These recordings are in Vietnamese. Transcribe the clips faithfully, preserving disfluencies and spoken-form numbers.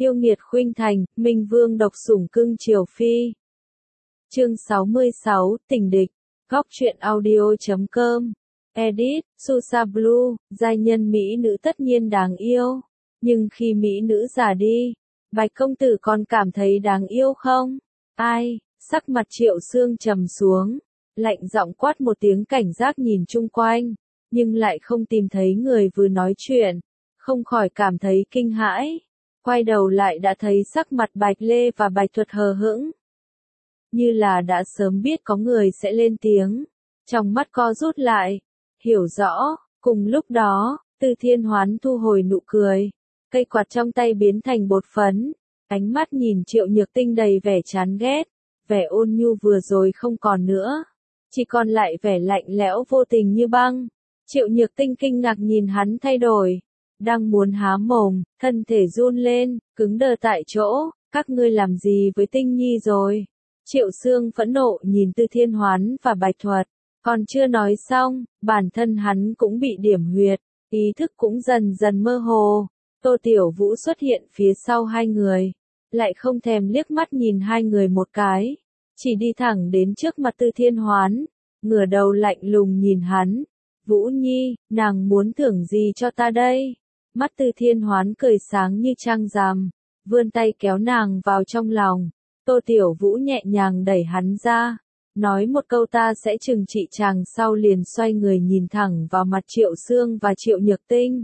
Yêu nghiệt khuynh thành, Minh Vương độc sủng cưng chiều phi. Chương sáu mươi sáu, tình địch. Góc truyện audio chấm com. Edit, Susa Blue, giai nhân mỹ nữ tất nhiên đáng yêu. Nhưng khi mỹ nữ già đi, Bạch công tử còn cảm thấy đáng yêu không? Ai? Sắc mặt Triệu Sương trầm xuống, lạnh giọng quát một tiếng cảnh giác nhìn chung quanh, nhưng lại không tìm thấy người vừa nói chuyện, không khỏi cảm thấy kinh hãi. Quay đầu lại đã thấy sắc mặt Bạch Lê và Bạch Thuật hờ hững, như là đã sớm biết có người sẽ lên tiếng, trong mắt co rút lại, hiểu rõ. Cùng lúc đó, Từ Thiên Hoán thu hồi nụ cười, cây quạt trong tay biến thành bột phấn, ánh mắt nhìn Triệu Nhược Tinh đầy vẻ chán ghét, vẻ ôn nhu vừa rồi không còn nữa, chỉ còn lại vẻ lạnh lẽo vô tình như băng. Triệu Nhược Tinh kinh ngạc nhìn hắn thay đổi, đang muốn há mồm, thân thể run lên, cứng đờ tại chỗ. Các ngươi làm gì với Tinh Nhi rồi? Triệu Sương phẫn nộ nhìn Từ Thiên Hoán và Bạch Thuật, còn chưa nói xong, bản thân hắn cũng bị điểm huyệt, ý thức cũng dần dần mơ hồ. Tô Tiểu Vũ xuất hiện phía sau hai người, lại không thèm liếc mắt nhìn hai người một cái, chỉ đi thẳng đến trước mặt Từ Thiên Hoán, ngửa đầu lạnh lùng nhìn hắn. Vũ Nhi, nàng muốn thưởng gì cho ta đây? Mắt Từ Thiên Hoán cười sáng như trăng rằm, vươn tay kéo nàng vào trong lòng. Tô Tiểu Vũ nhẹ nhàng đẩy hắn ra, nói một câu ta sẽ trừng trị chàng, sau liền xoay người nhìn thẳng vào mặt Triệu Sương và Triệu Nhược Tinh.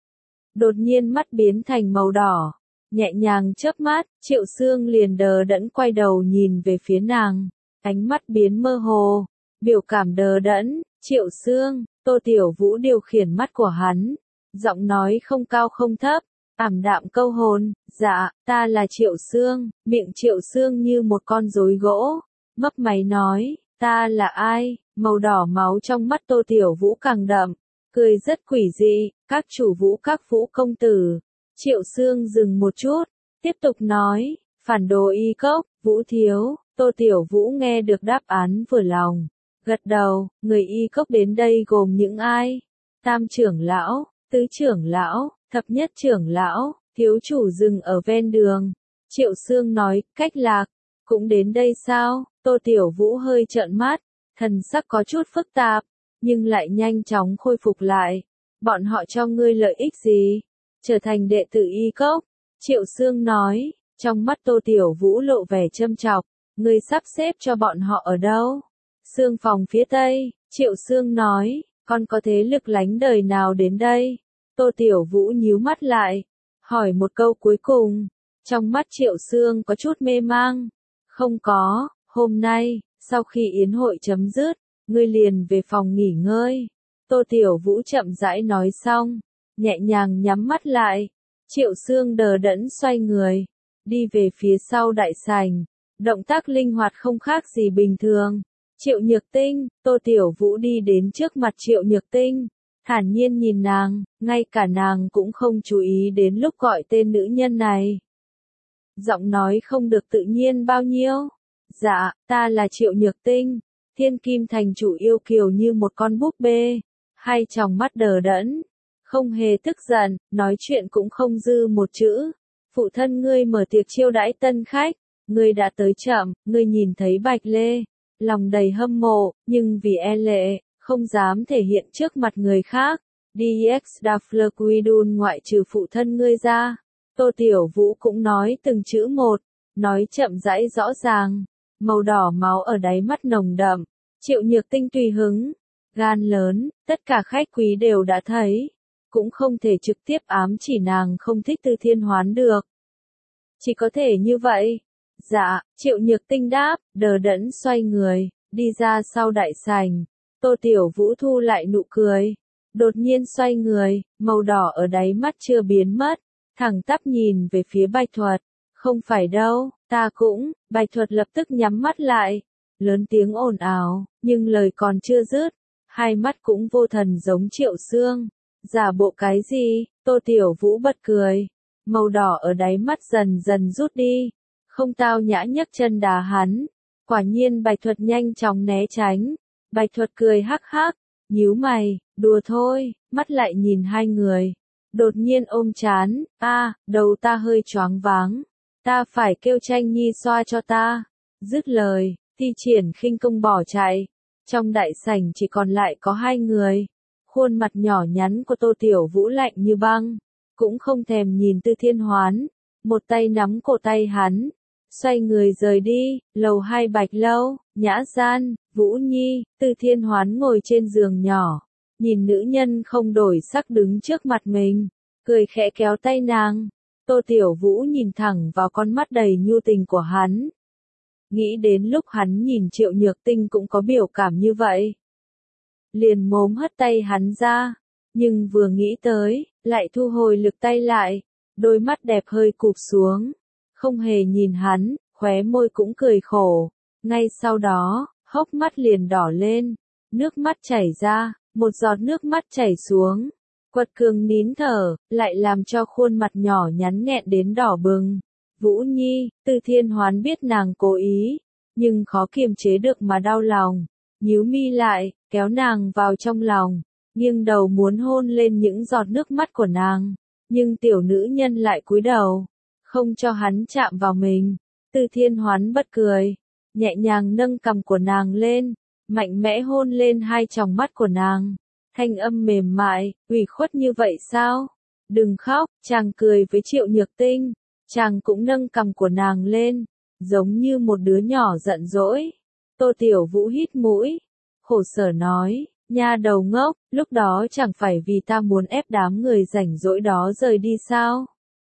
Đột nhiên mắt biến thành màu đỏ, nhẹ nhàng chớp mắt, Triệu Sương liền đờ đẫn quay đầu nhìn về phía nàng, ánh mắt biến mơ hồ, biểu cảm đờ đẫn. Triệu Sương, Tô Tiểu Vũ điều khiển mắt của hắn, giọng nói không cao không thấp, ảm đạm câu hồn. Dạ, ta là Triệu Sương. Miệng Triệu Sương như một con rối gỗ, mấp máy nói, ta là ai? Màu đỏ máu trong mắt Tô Tiểu Vũ càng đậm, cười rất quỷ dị. Các chủ Vũ các Vũ công tử. Triệu Sương dừng một chút, tiếp tục nói, phản đồ y cốc, Vũ thiếu. Tô Tiểu Vũ nghe được đáp án vừa lòng, gật đầu. Người y cốc đến đây gồm những ai? Tam trưởng lão, tứ trưởng lão, thập nhất trưởng lão, thiếu chủ dừng ở ven đường. Triệu Sương nói, Cách Lạc, cũng đến đây sao? Tô Tiểu Vũ hơi trợn mắt, thần sắc có chút phức tạp, nhưng lại nhanh chóng khôi phục lại. Bọn họ cho ngươi lợi ích gì? Trở thành đệ tử y cốc. Triệu Sương nói, trong mắt Tô Tiểu Vũ lộ vẻ châm chọc, ngươi sắp xếp cho bọn họ ở đâu? Sương phòng phía tây. Triệu Sương nói, còn có thế lực lánh đời nào đến đây? Tô Tiểu Vũ nhíu mắt lại, hỏi một câu cuối cùng. Trong mắt Triệu Sương có chút mê mang. Không có, hôm nay, sau khi yến hội chấm dứt, ngươi liền về phòng nghỉ ngơi. Tô Tiểu Vũ chậm rãi nói xong, nhẹ nhàng nhắm mắt lại. Triệu Sương đờ đẫn xoay người, đi về phía sau đại sảnh, động tác linh hoạt không khác gì bình thường. Triệu Nhược Tinh. Tô Tiểu Vũ đi đến trước mặt Triệu Nhược Tinh, thản nhiên nhìn nàng, ngay cả nàng cũng không chú ý đến lúc gọi tên nữ nhân này. Giọng nói không được tự nhiên bao nhiêu. Dạ, ta là Triệu Nhược Tinh. Thiên Kim thành chủ yêu kiều như một con búp bê, hai tròng mắt đờ đẫn, không hề tức giận, nói chuyện cũng không dư một chữ. Phụ thân ngươi mở tiệc chiêu đãi tân khách, ngươi đã tới chậm. Ngươi nhìn thấy Bạch Lê, lòng đầy hâm mộ, nhưng vì e lệ, không dám thể hiện trước mặt người khác. đê ích Daflequidun ngoại trừ phụ thân ngươi ra. Tô Tiểu Vũ cũng nói từng chữ một, nói chậm rãi rõ ràng, màu đỏ máu ở đáy mắt nồng đậm. Triệu Nhược Tinh tùy hứng, gan lớn, tất cả khách quý đều đã thấy, cũng không thể trực tiếp ám chỉ nàng không thích Từ Thiên Hoán được. Chỉ có thể như vậy. Dạ, Triệu Nhược Tinh đáp, đờ đẫn xoay người, đi ra sau đại sảnh. Tô Tiểu Vũ thu lại nụ cười, đột nhiên xoay người, màu đỏ ở đáy mắt chưa biến mất, thẳng tắp nhìn về phía Bạch Thuật. Không phải đâu, ta cũng. Bạch Thuật lập tức nhắm mắt lại, lớn tiếng ồn ào, nhưng lời còn chưa dứt, hai mắt cũng vô thần giống Triệu Sương. Giả bộ cái gì? Tô Tiểu Vũ bật cười, màu đỏ ở đáy mắt dần dần rút đi, không tao nhã nhấc chân đá hắn. Quả nhiên Bạch Thuật nhanh chóng né tránh. Bạch Thuật cười hắc hắc, nhíu mày, đùa thôi, mắt lại nhìn hai người. Đột nhiên ôm chán, a, đầu ta hơi choáng váng. Ta phải kêu Tranh Nhi xoa cho ta. Dứt lời, thi triển khinh công bỏ chạy. Trong đại sảnh chỉ còn lại có hai người. Khuôn mặt nhỏ nhắn của Tô Tiểu Vũ lạnh như băng. Cũng không thèm nhìn Tư Thiên Hoán. Một tay nắm cổ tay hắn. Xoay người rời đi, lầu hai Bạch Lâu, Nhã Gian, Vũ Nhi, Tư Thiên Hoán ngồi trên giường nhỏ. Nhìn nữ nhân không đổi sắc đứng trước mặt mình. Cười khẽ kéo tay nàng. Tô Tiểu Vũ nhìn thẳng vào con mắt đầy nhu tình của hắn. Nghĩ đến lúc hắn nhìn Triệu Nhược Tinh cũng có biểu cảm như vậy. Liền mốm hất tay hắn ra. Nhưng vừa nghĩ tới, lại thu hồi lực tay lại. Đôi mắt đẹp hơi cụp xuống. Không hề nhìn hắn, khóe môi cũng cười khổ. Ngay sau đó, hốc mắt liền đỏ lên. Nước mắt chảy ra, một giọt nước mắt chảy xuống. Quật Cường nín thở, lại làm cho khuôn mặt nhỏ nhắn nghẹn đến đỏ bừng. Vũ Nhi, Tư Thiên Hoán biết nàng cố ý, nhưng khó kiềm chế được mà đau lòng. Nhíu mi lại, kéo nàng vào trong lòng, nghiêng đầu muốn hôn lên những giọt nước mắt của nàng. Nhưng tiểu nữ nhân lại cúi đầu, không cho hắn chạm vào mình. Tư Thiên Hoán bật cười, nhẹ nhàng nâng cằm của nàng lên, mạnh mẽ hôn lên hai tròng mắt của nàng. Thanh âm mềm mại, ủy khuất như vậy sao? Đừng khóc, chàng cười với Triệu Nhược Tinh. Chàng cũng nâng cằm của nàng lên, giống như một đứa nhỏ giận dỗi. Tô Tiểu Vũ hít mũi, khổ sở nói, nha đầu ngốc, lúc đó chẳng phải vì ta muốn ép đám người rảnh rỗi đó rời đi sao?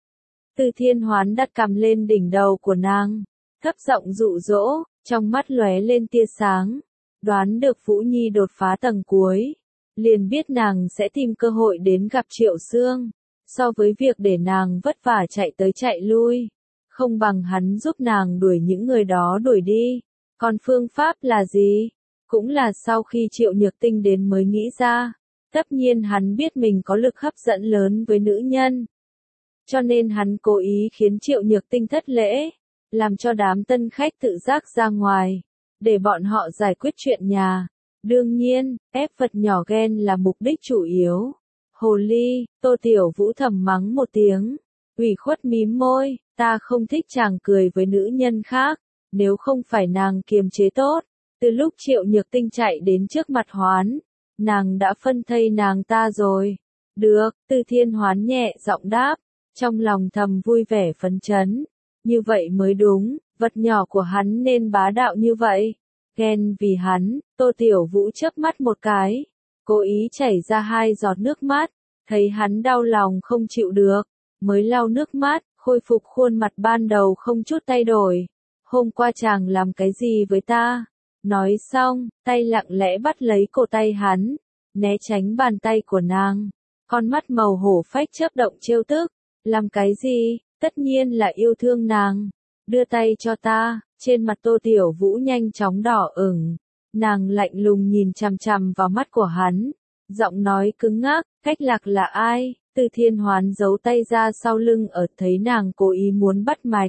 Tư Thiên Hoán đặt cằm lên đỉnh đầu của nàng, thấp giọng dụ dỗ, trong mắt lóe lên tia sáng. Đoán được Vũ Nhi đột phá tầng cuối, liền biết nàng sẽ tìm cơ hội đến gặp Triệu Xương. So với việc để nàng vất vả chạy tới chạy lui, không bằng hắn giúp nàng đuổi những người đó đuổi đi. Còn phương pháp là gì? Cũng là sau khi Triệu Nhược Tinh đến mới nghĩ ra. Tất nhiên hắn biết mình có lực hấp dẫn lớn với nữ nhân. Cho nên hắn cố ý khiến Triệu Nhược Tinh thất lễ, làm cho đám tân khách tự giác ra ngoài, để bọn họ giải quyết chuyện nhà. Đương nhiên, ép vật nhỏ ghen là mục đích chủ yếu. Hồ ly, Tô Tiểu Vũ thầm mắng một tiếng, ủy khuất mím môi, ta không thích chàng cười với nữ nhân khác, nếu không phải nàng kiềm chế tốt, từ lúc Triệu Nhược Tinh chạy đến trước mặt Hoán, nàng đã phân thây nàng ta rồi. Được, Tư Thiên Hoán nhẹ giọng đáp, trong lòng thầm vui vẻ phấn chấn, như vậy mới đúng, vật nhỏ của hắn nên bá đạo như vậy. Ghen vì hắn, Tô Tiểu Vũ chớp mắt một cái, cố ý chảy ra hai giọt nước mắt, thấy hắn đau lòng không chịu được, mới lau nước mắt, khôi phục khuôn mặt ban đầu không chút thay đổi. Hôm qua chàng làm cái gì với ta? Nói xong, tay lặng lẽ bắt lấy cổ tay hắn, né tránh bàn tay của nàng. Con mắt màu hổ phách chớp động trêu tức, làm cái gì? Tất nhiên là yêu thương nàng. Đưa tay cho ta, trên mặt Tô Tiểu Vũ nhanh chóng đỏ ửng. Nàng lạnh lùng nhìn chằm chằm vào mắt của hắn, giọng nói cứng ngắc, Cách Lạc là ai? Tư Thiên Hoán giấu tay ra sau lưng ở thấy nàng cố ý muốn bắt mạch.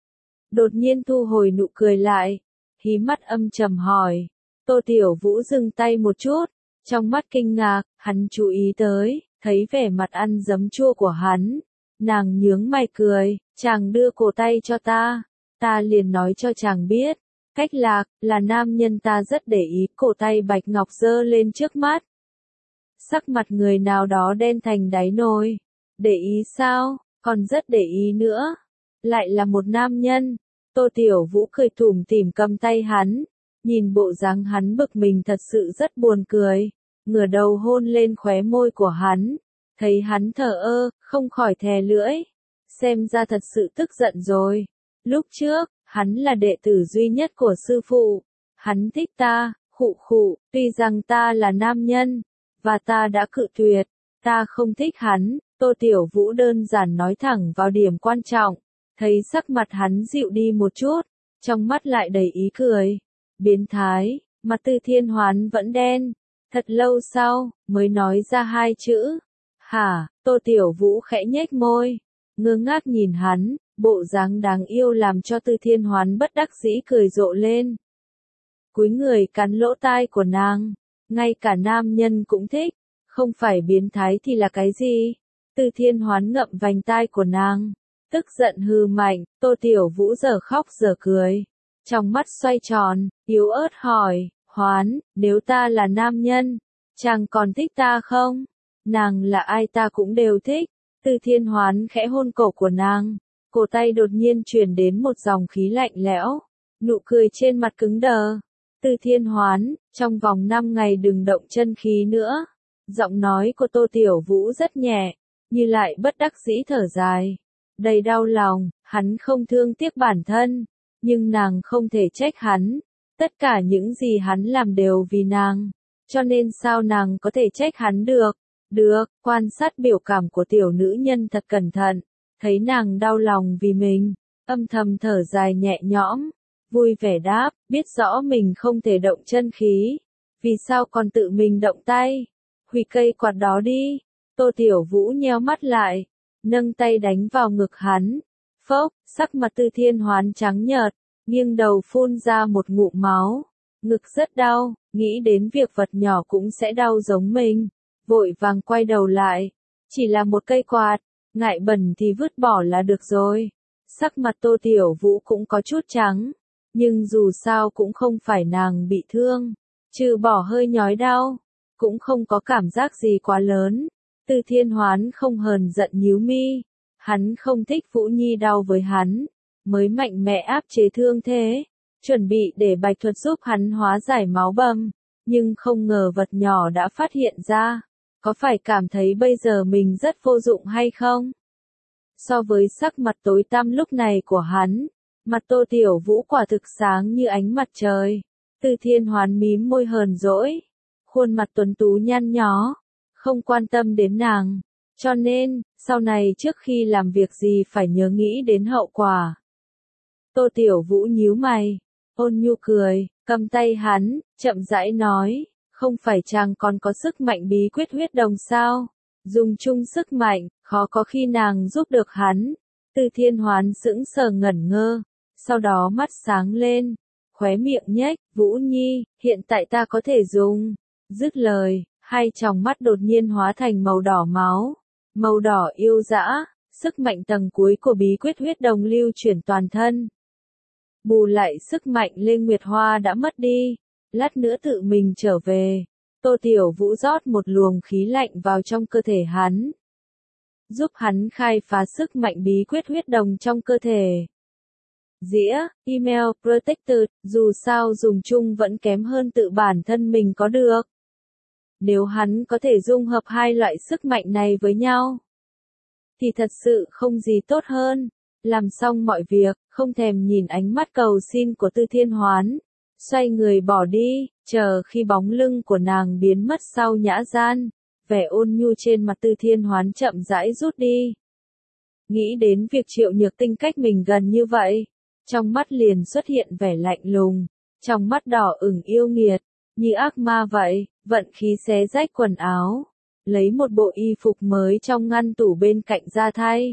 Đột nhiên thu hồi nụ cười lại, hí mắt âm trầm hỏi. Tô Tiểu Vũ dừng tay một chút, trong mắt kinh ngạc, hắn chú ý tới, thấy vẻ mặt ăn giấm chua của hắn. Nàng nhướng mày cười, chàng đưa cổ tay cho ta, ta liền nói cho chàng biết. Cách Lạc, là nam nhân ta rất để ý, cổ tay bạch ngọc giơ lên trước mắt. Sắc mặt người nào đó đen thành đáy nồi. Để ý sao, còn rất để ý nữa. Lại là một nam nhân. Tô Tiểu Vũ cười tủm tỉm cầm tay hắn. Nhìn bộ dáng hắn bực mình thật sự rất buồn cười. Ngửa đầu hôn lên khóe môi của hắn. Thấy hắn thờ ơ, không khỏi thè lưỡi. Xem ra thật sự tức giận rồi. Lúc trước, hắn là đệ tử duy nhất của sư phụ. Hắn thích ta, khụ khụ, tuy rằng ta là nam nhân, và ta đã cự tuyệt, ta không thích hắn. Tô Tiểu Vũ đơn giản nói thẳng vào điểm quan trọng. Thấy sắc mặt hắn dịu đi một chút, trong mắt lại đầy ý cười. Biến thái, mặt Tư Thiên Hoán vẫn đen. Thật lâu sau, mới nói ra hai chữ. Hả? Tô Tiểu Vũ khẽ nhếch môi, ngơ ngác nhìn hắn, bộ dáng đáng yêu làm cho Tư Thiên Hoán bất đắc dĩ cười rộ lên. Cúi người cắn lỗ tai của nàng, ngay cả nam nhân cũng thích, không phải biến thái thì là cái gì? Tư Thiên Hoán ngậm vành tai của nàng, tức giận hừ mạnh. Tô Tiểu Vũ giờ khóc giờ cười, trong mắt xoay tròn, yếu ớt hỏi, Hoán, nếu ta là nam nhân, chàng còn thích ta không? Nàng là ai ta cũng đều thích. Tư Thiên Hoán khẽ hôn cổ của nàng, cổ tay đột nhiên truyền đến một dòng khí lạnh lẽo, nụ cười trên mặt cứng đờ. Tư Thiên Hoán, trong vòng năm ngày đừng động chân khí nữa. Giọng nói của Tô Tiểu Vũ rất nhẹ, như lại bất đắc dĩ thở dài, đầy đau lòng. Hắn không thương tiếc bản thân, nhưng nàng không thể trách hắn. Tất cả những gì hắn làm đều vì nàng, cho nên sao nàng có thể trách hắn được? Được, quan sát biểu cảm của tiểu nữ nhân thật cẩn thận, thấy nàng đau lòng vì mình, âm thầm thở dài nhẹ nhõm, vui vẻ đáp, biết rõ mình không thể động chân khí, vì sao còn tự mình động tay? Hủy cây quạt đó đi. Tô Tiểu Vũ nheo mắt lại, nâng tay đánh vào ngực hắn. Phốc, sắc mặt Tư Thiên Hoán trắng nhợt, nghiêng đầu phun ra một ngụm máu. Ngực rất đau, nghĩ đến việc vật nhỏ cũng sẽ đau giống mình, vội vàng quay đầu lại. Chỉ là một cây quạt, ngại bẩn thì vứt bỏ là được rồi. Sắc mặt Tô Tiểu Vũ cũng có chút trắng, nhưng dù sao cũng không phải nàng bị thương, trừ bỏ hơi nhói đau, cũng không có cảm giác gì quá lớn. Tư Thiên Hoán không hờn giận nhíu mi, hắn không thích Vũ Nhi đau với hắn, mới mạnh mẽ áp chế thương thế, chuẩn bị để Bạch Thuật giúp hắn hóa giải máu bầm, nhưng không ngờ vật nhỏ đã phát hiện ra. Có phải cảm thấy bây giờ mình rất vô dụng hay không? So với sắc mặt tối tăm lúc này của hắn, mặt Tô Tiểu Vũ quả thực sáng như ánh mặt trời. Tư Thiên Hoán mím môi hờn dỗi, khuôn mặt tuấn tú nhăn nhó, không quan tâm đến nàng, cho nên, sau này trước khi làm việc gì phải nhớ nghĩ đến hậu quả. Tô Tiểu Vũ nhíu mày, ôn nhu cười, cầm tay hắn, chậm rãi nói, không phải chàng còn có sức mạnh bí quyết huyết đồng sao? Dùng chung sức mạnh, khó có khi nàng giúp được hắn. Tư Thiên Hoán sững sờ ngẩn ngơ, sau đó mắt sáng lên, khóe miệng nhếch, Vũ Nhi, hiện tại ta có thể dùng. Dứt lời, hai tròng mắt đột nhiên hóa thành màu đỏ máu, màu đỏ yêu dã, sức mạnh tầng cuối của bí quyết huyết đồng lưu chuyển toàn thân. Bù lại sức mạnh Lê Nguyệt Hoa đã mất đi, lát nữa tự mình trở về. Tô Tiểu Vũ rót một luồng khí lạnh vào trong cơ thể hắn, giúp hắn khai phá sức mạnh bí quyết huyết đồng trong cơ thể. Dĩa, email, protector, dù sao dùng chung vẫn kém hơn tự bản thân mình có được. Nếu hắn có thể dung hợp hai loại sức mạnh này với nhau, thì thật sự không gì tốt hơn. Làm xong mọi việc, không thèm nhìn ánh mắt cầu xin của Tư Thiên Hoán, xoay người bỏ đi, chờ khi bóng lưng của nàng biến mất sau nhã gian, vẻ ôn nhu trên mặt Tư Thiên Hoán chậm rãi rút đi. Nghĩ đến việc Triệu Nhược Tinh cách mình gần như vậy, trong mắt liền xuất hiện vẻ lạnh lùng, trong mắt đỏ ửng yêu nghiệt, như ác ma vậy, vận khí xé rách quần áo, lấy một bộ y phục mới trong ngăn tủ bên cạnh ra thay.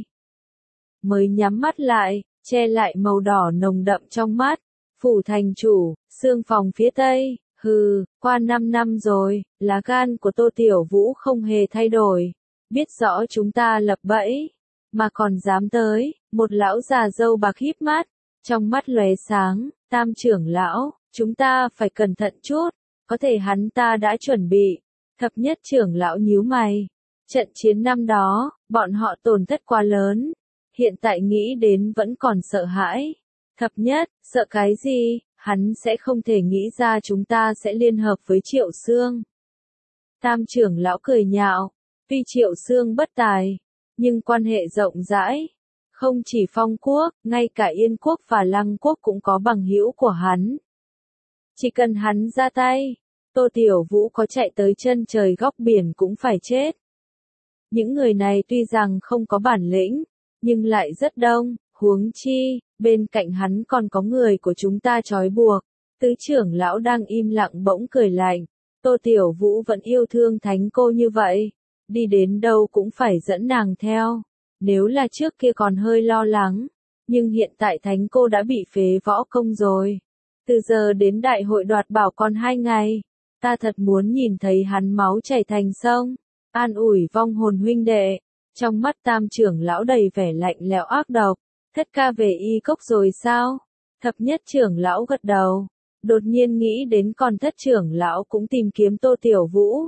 Mới nhắm mắt lại, che lại màu đỏ nồng đậm trong mắt. Phủ thành chủ, xương phòng phía tây, hừ, qua năm năm rồi, lá gan của Tô Tiểu Vũ không hề thay đổi. Biết rõ chúng ta lập bẫy, mà còn dám tới. Một lão già râu bạc híp mắt, trong mắt lóe sáng, Tam trưởng lão, chúng ta phải cẩn thận chút, có thể hắn ta đã chuẩn bị. Thập nhất trưởng lão nhíu mày, trận chiến năm đó, bọn họ tổn thất quá lớn, hiện tại nghĩ đến vẫn còn sợ hãi. Thập nhất, sợ cái gì, hắn sẽ không thể nghĩ ra chúng ta sẽ liên hợp với Triệu Xương. Tam trưởng lão cười nhạo, tuy Triệu Xương bất tài, nhưng quan hệ rộng rãi, không chỉ Phong Quốc, ngay cả Yên Quốc và Lăng Quốc cũng có bằng hữu của hắn. Chỉ cần hắn ra tay, Tô Tiểu Vũ có chạy tới chân trời góc biển cũng phải chết. Những người này tuy rằng không có bản lĩnh, nhưng lại rất đông, huống chi, bên cạnh hắn còn có người của chúng ta trói buộc. Tứ trưởng lão đang im lặng bỗng cười lạnh, Tô Tiểu Vũ vẫn yêu thương thánh cô như vậy, đi đến đâu cũng phải dẫn nàng theo. Nếu là trước kia còn hơi lo lắng, nhưng hiện tại thánh cô đã bị phế võ công rồi. Từ giờ đến đại hội đoạt bảo còn hai ngày, ta thật muốn nhìn thấy hắn máu chảy thành sông, an ủi vong hồn huynh đệ. Trong mắt Tam trưởng lão đầy vẻ lạnh lẽo ác độc. Thất ca về y cốc rồi sao? Thập nhất trưởng lão gật đầu. Đột nhiên nghĩ đến còn thất trưởng lão cũng tìm kiếm Tô Tiểu Vũ.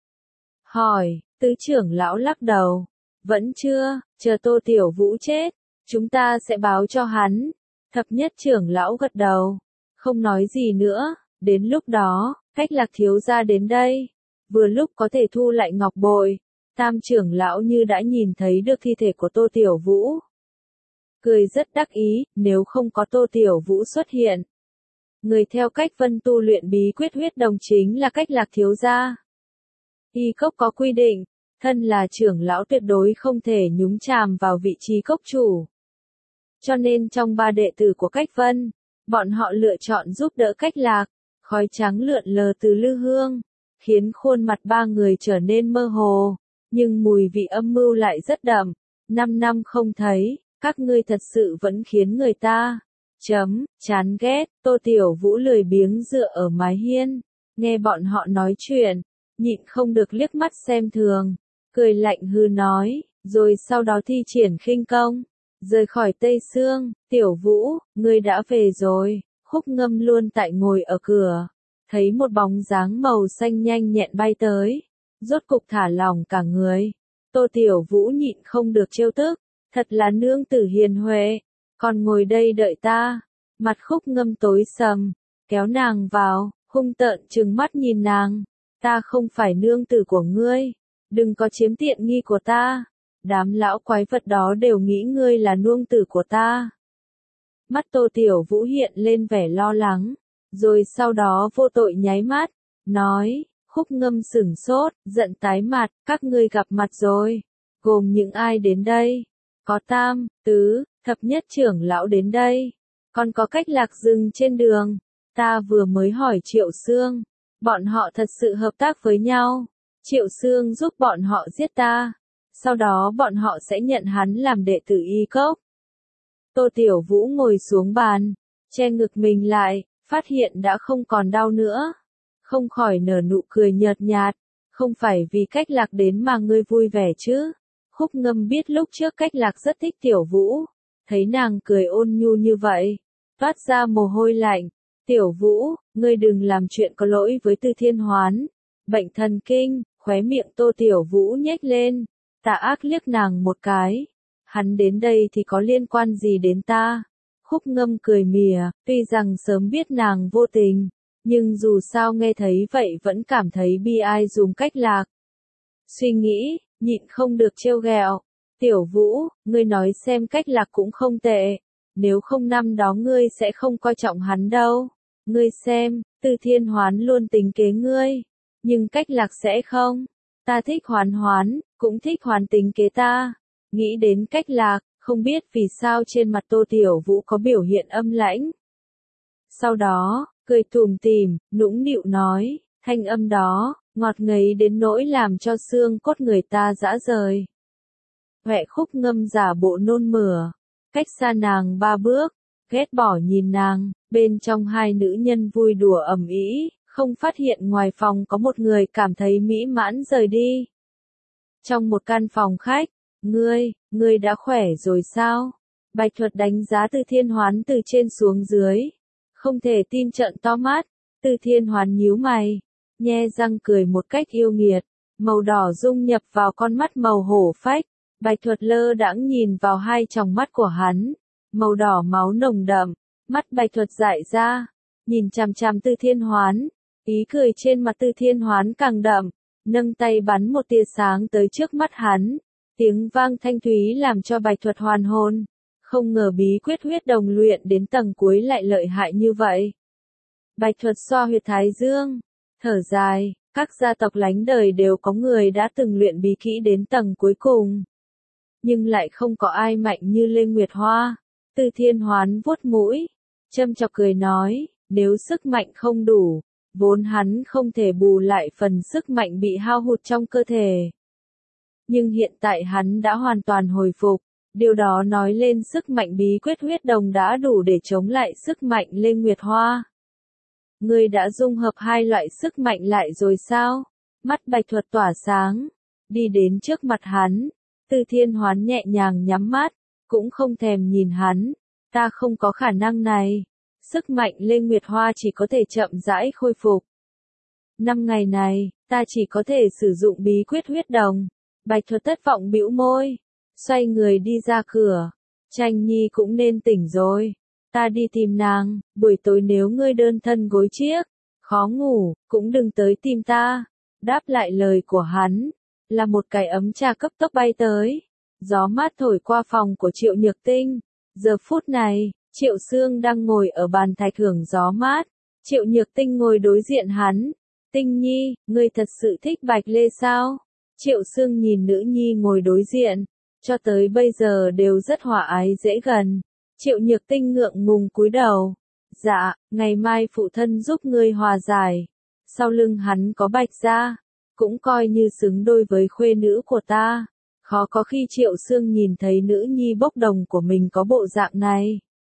Hỏi, tứ trưởng lão lắc đầu. Vẫn chưa, chờ Tô Tiểu Vũ chết, chúng ta sẽ báo cho hắn. Thập nhất trưởng lão gật đầu. Không nói gì nữa, đến lúc đó, Cách Lạc thiếu gia đến đây. Vừa lúc có thể thu lại ngọc bội. Tam trưởng lão như đã nhìn thấy được thi thể của Tô Tiểu Vũ. Cười rất đắc ý, nếu không có Tô Tiểu Vũ xuất hiện. Người theo Cách Vân tu luyện bí quyết huyết đồng chính là Cách Lạc thiếu gia. Y cốc có quy định, thân là trưởng lão tuyệt đối không thể nhúng chàm vào vị trí cốc chủ. Cho nên trong ba đệ tử của Cách Vân, bọn họ lựa chọn giúp đỡ Cách Lạc, khói trắng lượn lờ từ lư hương, khiến khuôn mặt ba người trở nên mơ hồ, nhưng mùi vị âm mưu lại rất đậm. Năm năm không thấy, các ngươi thật sự vẫn khiến người ta chấm, chán ghét. Tô Tiểu Vũ lười biếng dựa ở mái hiên, nghe bọn họ nói chuyện, nhịn không được liếc mắt xem thường, cười lạnh hư nói, rồi sau đó thi triển khinh công, rời khỏi Tây Sương. Tiểu Vũ, ngươi đã về rồi. Khúc Ngâm luôn tại ngồi ở cửa, thấy một bóng dáng màu xanh nhanh nhẹn bay tới, rốt cục thả lỏng cả người. Tô Tiểu Vũ nhịn không được trêu tức, thật là nương tử hiền huệ, còn ngồi đây đợi ta. Mặt Khúc Ngâm tối sầm, kéo nàng vào, hung tợn trừng mắt nhìn nàng. Ta không phải nương tử của ngươi, đừng có chiếm tiện nghi của ta. Đám lão quái vật đó đều nghĩ ngươi là nương tử của ta. Mắt Tô Tiểu Vũ hiện lên vẻ lo lắng, rồi sau đó vô tội nháy mắt, nói. Khúc Ngâm sửng sốt, giận tái mặt, các ngươi gặp mặt rồi. Gồm những ai đến đây? Có Tam, Tứ, Thập nhất trưởng lão đến đây. Còn có Cách Lạc dừng trên đường. Ta vừa mới hỏi Triệu Sương. Bọn họ thật sự hợp tác với nhau. Triệu Sương giúp bọn họ giết ta. Sau đó bọn họ sẽ nhận hắn làm đệ tử Y cốc. Tô Tiểu Vũ ngồi xuống bàn, che ngực mình lại, phát hiện đã không còn đau nữa. Không khỏi nở nụ cười nhợt nhạt, không phải vì Cách Lạc đến mà ngươi vui vẻ chứ. Khúc Ngâm biết lúc trước Cách Lạc rất thích Tiểu Vũ, thấy nàng cười ôn nhu như vậy, toát ra mồ hôi lạnh. Tiểu Vũ, ngươi đừng làm chuyện có lỗi với Từ Thiên Hoán. Bệnh thần kinh, khóe miệng Tô Tiểu Vũ nhếch lên, tà ác liếc nàng một cái. Hắn đến đây thì có liên quan gì đến ta? Khúc Ngâm cười mỉa, tuy rằng sớm biết nàng vô tình, nhưng dù sao nghe thấy vậy vẫn cảm thấy bi ai dùng Cách Lạc. Suy nghĩ, nhịn không được trêu ghẹo. Tiểu Vũ, ngươi nói xem Cách Lạc cũng không tệ. Nếu không năm đó ngươi sẽ không coi trọng hắn đâu. Ngươi xem, Từ Thiên Hoán luôn tính kế ngươi. Nhưng Cách Lạc sẽ không. Ta thích Hoán Hoán, cũng thích Hoán tính kế ta. Nghĩ đến Cách Lạc, không biết vì sao trên mặt Tô Tiểu Vũ có biểu hiện âm lãnh. Sau đó, cười tủm tỉm, nũng nịu nói, thanh âm đó, ngọt ngấy đến nỗi làm cho xương cốt người ta rã rời. Huệ Khúc Ngâm giả bộ nôn mửa, cách xa nàng ba bước, ghét bỏ nhìn nàng, bên trong hai nữ nhân vui đùa ầm ĩ, không phát hiện ngoài phòng có một người cảm thấy mỹ mãn rời đi. Trong một căn phòng khách, ngươi, ngươi đã khỏe rồi sao? Bạch Thuật đánh giá Từ Thiên Hoán từ trên xuống dưới. Không thể tin trợn to mắt, Từ Thiên Hoán nhíu mày, nhe răng cười một cách yêu nghiệt, màu đỏ dung nhập vào con mắt màu hổ phách. Bạch Thuật lơ đãng nhìn vào hai tròng mắt của hắn, màu đỏ máu nồng đậm, mắt Bạch Thuật dại ra, nhìn chằm chằm Từ Thiên Hoán, ý cười trên mặt Từ Thiên Hoán càng đậm, nâng tay bắn một tia sáng tới trước mắt hắn, tiếng vang thanh thúy làm cho Bạch Thuật hoàn hồn. Không ngờ bí quyết huyết đồng luyện đến tầng cuối lại lợi hại như vậy. Bạch Thuật xoa huyệt thái dương, thở dài, các gia tộc lánh đời đều có người đã từng luyện bí kỹ đến tầng cuối cùng. Nhưng lại không có ai mạnh như Lê Nguyệt Hoa. Từ Thiên Hoán vuốt mũi, châm chọc cười nói, nếu sức mạnh không đủ, vốn hắn không thể bù lại phần sức mạnh bị hao hụt trong cơ thể. Nhưng hiện tại hắn đã hoàn toàn hồi phục. Điều đó nói lên sức mạnh bí quyết huyết đồng đã đủ để chống lại sức mạnh Lê Nguyệt Hoa. Ngươi đã dung hợp hai loại sức mạnh lại rồi sao? Mắt Bạch Thuật tỏa sáng, đi đến trước mặt hắn, Tư Thiên Hoán nhẹ nhàng nhắm mắt, cũng không thèm nhìn hắn. Ta không có khả năng này. Sức mạnh Lê Nguyệt Hoa chỉ có thể chậm rãi khôi phục. Năm ngày này, ta chỉ có thể sử dụng bí quyết huyết đồng. Bạch Thuật thất vọng bĩu môi, xoay người đi ra cửa. Tranh Nhi cũng nên tỉnh rồi. Ta đi tìm nàng, buổi tối nếu ngươi đơn thân gối chiếc, khó ngủ, cũng đừng tới tìm ta. Đáp lại lời của hắn, là một cái ấm trà cấp tốc bay tới. Gió mát thổi qua phòng của Triệu Nhược Tinh. Giờ phút này, Triệu Sương đang ngồi ở bàn thạch hưởng gió mát. Triệu Nhược Tinh ngồi đối diện hắn. Tinh Nhi, ngươi thật sự thích Bạch Lê sao? Triệu Sương nhìn nữ nhi ngồi đối diện, cho tới bây giờ đều rất hòa ái dễ gần. Triệu Nhược Tinh ngượng ngùng cúi đầu. Dạ, ngày mai phụ thân giúp ngươi hòa giải. Sau lưng hắn có Bạch gia, cũng coi như xứng đôi với khuê nữ của ta. Khó có khi Triệu Sương nhìn thấy nữ nhi bốc đồng của mình có bộ dạng này.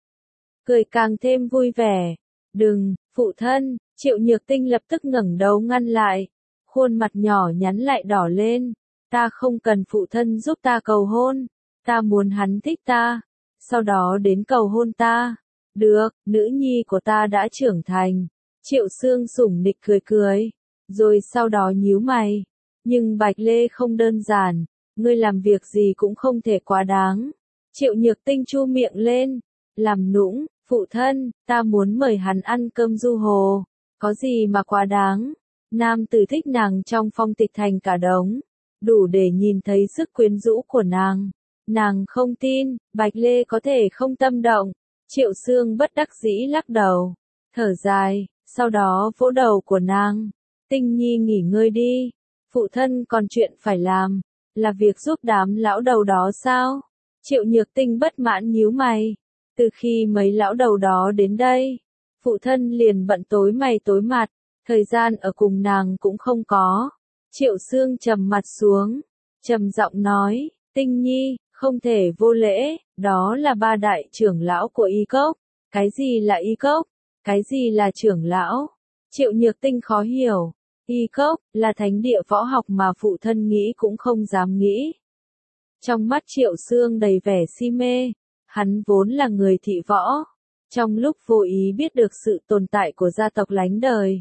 Cười càng thêm vui vẻ. Đừng, phụ thân, Triệu Nhược Tinh lập tức ngẩng đầu ngăn lại. Khuôn mặt nhỏ nhắn lại đỏ lên. Ta không cần phụ thân giúp ta cầu hôn. Ta muốn hắn thích ta. Sau đó đến cầu hôn ta. Được, nữ nhi của ta đã trưởng thành. Triệu Sương sủng nịch cười cười. Rồi sau đó nhíu mày. Nhưng Bạch Lê không đơn giản. Ngươi làm việc gì cũng không thể quá đáng. Triệu Nhược Tinh chu miệng lên. Làm nũng, phụ thân, ta muốn mời hắn ăn cơm du hồ. Có gì mà quá đáng. Nam tử thích nàng trong phong tịch thành cả đống. Đủ để nhìn thấy sức quyến rũ của nàng. Nàng không tin, Bạch Lê có thể không tâm động. Triệu Sương bất đắc dĩ lắc đầu. Thở dài, sau đó vỗ đầu của nàng. Tinh Nhi nghỉ ngơi đi. Phụ thân còn chuyện phải làm. Là việc giúp đám lão đầu đó sao? Triệu Nhược Tinh bất mãn nhíu mày. Từ khi mấy lão đầu đó đến đây, phụ thân liền bận tối mày tối mặt. Thời gian ở cùng nàng cũng không có. Triệu Sương trầm mặt xuống. Trầm giọng nói, Tinh Nhi, không thể vô lễ. Đó là ba đại trưởng lão của Y Cốc. Cái gì là Y Cốc? Cái gì là trưởng lão? Triệu Nhược Tinh khó hiểu. Y Cốc là thánh địa võ học mà phụ thân nghĩ cũng không dám nghĩ. Trong mắt Triệu Sương đầy vẻ si mê. Hắn vốn là người thị võ. Trong lúc vô ý biết được sự tồn tại của gia tộc lánh đời,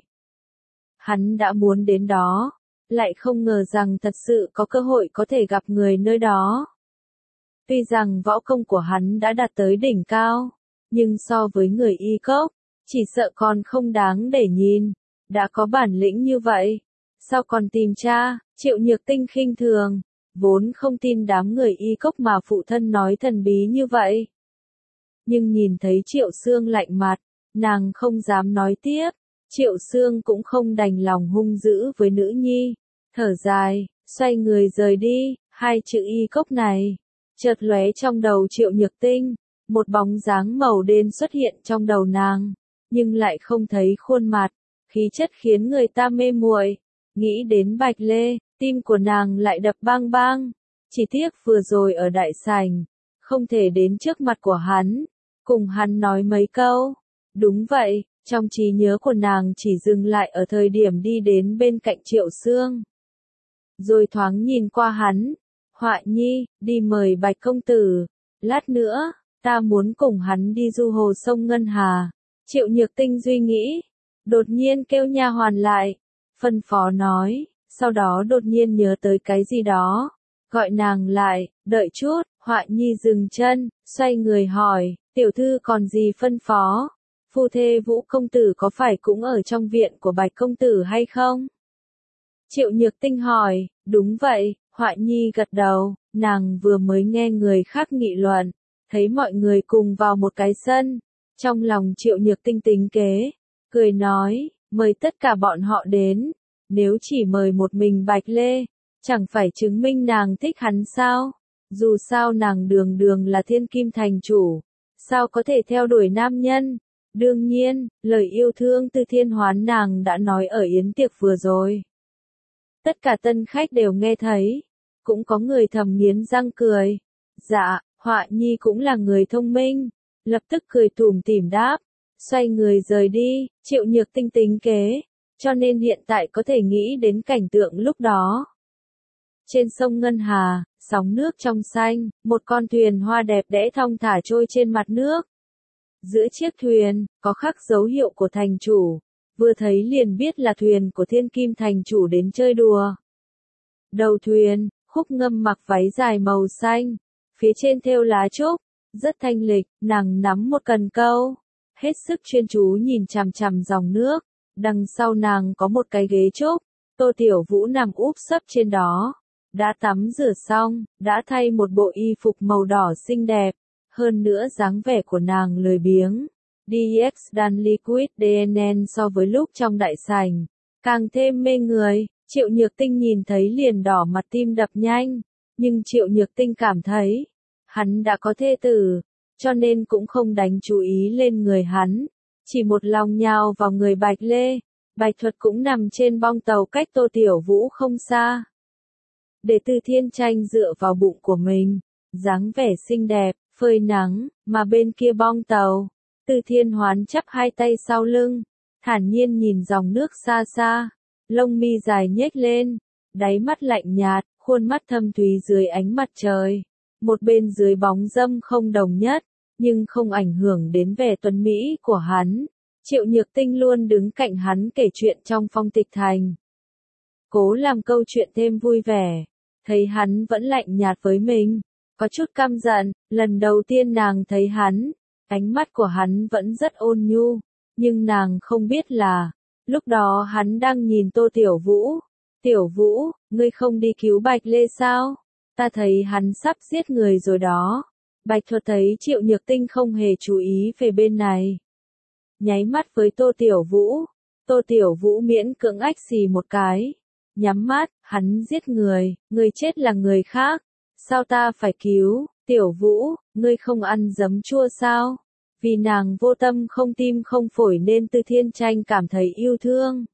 hắn đã muốn đến đó, lại không ngờ rằng thật sự có cơ hội có thể gặp người nơi đó. Tuy rằng võ công của hắn đã đạt tới đỉnh cao, nhưng so với người Y Cốc, chỉ sợ còn không đáng để nhìn. Đã có bản lĩnh như vậy, sao còn tìm cha? Triệu Nhược Tinh khinh thường, vốn không tin đám người Y Cốc mà phụ thân nói thần bí như vậy. Nhưng nhìn thấy Triệu Sương lạnh mặt, nàng không dám nói tiếp. Triệu Sương cũng không đành lòng hung dữ với nữ nhi. Thở dài, xoay người rời đi. Hai chữ Y Cốc này chợt lóe trong đầu Triệu Nhược Tinh. Một bóng dáng màu đen xuất hiện trong đầu nàng, nhưng lại không thấy khuôn mặt. Khí chất khiến người ta mê muội. Nghĩ đến Bạch Lê, tim của nàng lại đập bang bang. Chỉ tiếc vừa rồi ở đại sảnh, không thể đến trước mặt của hắn, cùng hắn nói mấy câu. Đúng vậy, trong trí nhớ của nàng chỉ dừng lại ở thời điểm đi đến bên cạnh Triệu Sương. Rồi thoáng nhìn qua hắn. Họa Nhi, đi mời Bạch công tử. Lát nữa, ta muốn cùng hắn đi du hồ sông Ngân Hà. Triệu Nhược Tinh suy nghĩ. Đột nhiên kêu nha hoàn lại. Phân phó nói. Sau đó đột nhiên nhớ tới cái gì đó. Gọi nàng lại. Đợi chút. Họa Nhi dừng chân. Xoay người hỏi. Tiểu thư còn gì phân phó? Phu thê Vũ công tử có phải cũng ở trong viện của Bạch công tử hay không? Triệu Nhược Tinh hỏi. Đúng vậy. Họa Nhi gật đầu. Nàng vừa mới nghe người khác nghị luận, thấy mọi người cùng vào một cái sân. Trong lòng Triệu Nhược Tinh tính kế, cười nói, mời tất cả bọn họ đến. Nếu chỉ mời một mình Bạch Lê, chẳng phải chứng minh nàng thích hắn sao? Dù sao nàng đường đường là thiên kim thành chủ, sao có thể theo đuổi nam nhân? Đương nhiên, lời yêu thương từ Thiên Hoán nàng đã nói ở yến tiệc vừa rồi. Tất cả tân khách đều nghe thấy, cũng có người thầm nghiến răng cười. Dạ, Họa Nhi cũng là người thông minh, lập tức cười tủm tỉm đáp, xoay người rời đi. Triệu Nhược Tinh tính kế, cho nên hiện tại có thể nghĩ đến cảnh tượng lúc đó. Trên sông Ngân Hà, Sóng nước trong xanh, một con thuyền hoa đẹp đẽ thong thả trôi trên mặt nước. Giữa chiếc thuyền, có khắc dấu hiệu của thành chủ. Vừa thấy liền biết là thuyền của Thiên Kim thành chủ đến chơi đùa. Đầu thuyền, Khúc Ngâm mặc váy dài màu xanh. Phía trên thêu lá trúc, rất thanh lịch, nàng nắm một cần câu. Hết sức chuyên chú nhìn chằm chằm dòng nước. Đằng sau nàng có một cái ghế trúc. Tô Tiểu Vũ nằm úp sấp trên đó. Đã tắm rửa xong, đã thay một bộ y phục màu đỏ xinh đẹp. Hơn nữa dáng vẻ của nàng lười biếng. đê ích đan Liquid đê en en so với lúc trong đại sảnh. Càng thêm mê người, Triệu Nhược Tinh nhìn thấy liền đỏ mặt tim đập nhanh. Nhưng Triệu Nhược Tinh cảm thấy, hắn đã có thê tử, cho nên cũng không đánh chú ý lên người hắn. Chỉ một lòng nhào vào người Bạch Lê. Bạch Thuật cũng nằm trên bong tàu cách Tô Tiểu Vũ không xa. Để Từ Thiên Tranh dựa vào bụng của mình, dáng vẻ xinh đẹp, phơi nắng, mà bên kia bong tàu, Từ Thiên Hoán chắp hai tay sau lưng, thản nhiên nhìn dòng nước xa xa, lông mi dài nhếch lên, đáy mắt lạnh nhạt, khuôn mắt thâm thúy dưới ánh mặt trời, một bên dưới bóng râm không đồng nhất, nhưng không ảnh hưởng đến vẻ tuấn mỹ của hắn. Triệu Nhược Tinh luôn đứng cạnh hắn kể chuyện trong Phong Tịch Thành. Cố làm câu chuyện thêm vui vẻ, thấy hắn vẫn lạnh nhạt với mình, có chút căm giận, lần đầu tiên nàng thấy hắn, ánh mắt của hắn vẫn rất ôn nhu, nhưng nàng không biết là, lúc đó hắn đang nhìn Tô Tiểu Vũ. Tiểu Vũ, ngươi không đi cứu Bạch Lê sao? Ta thấy hắn sắp giết người rồi đó. Bạch Thuật thấy Triệu Nhược Tinh không hề chú ý về bên này. Nháy mắt với Tô Tiểu Vũ, Tô Tiểu Vũ miễn cưỡng ách xì một cái. Nhắm mắt, hắn giết người, người chết là người khác. Sao ta phải cứu? Tiểu Vũ, ngươi không ăn giấm chua sao? Vì nàng vô tâm không tim không phổi nên Từ Thiên Tranh cảm thấy yêu thương.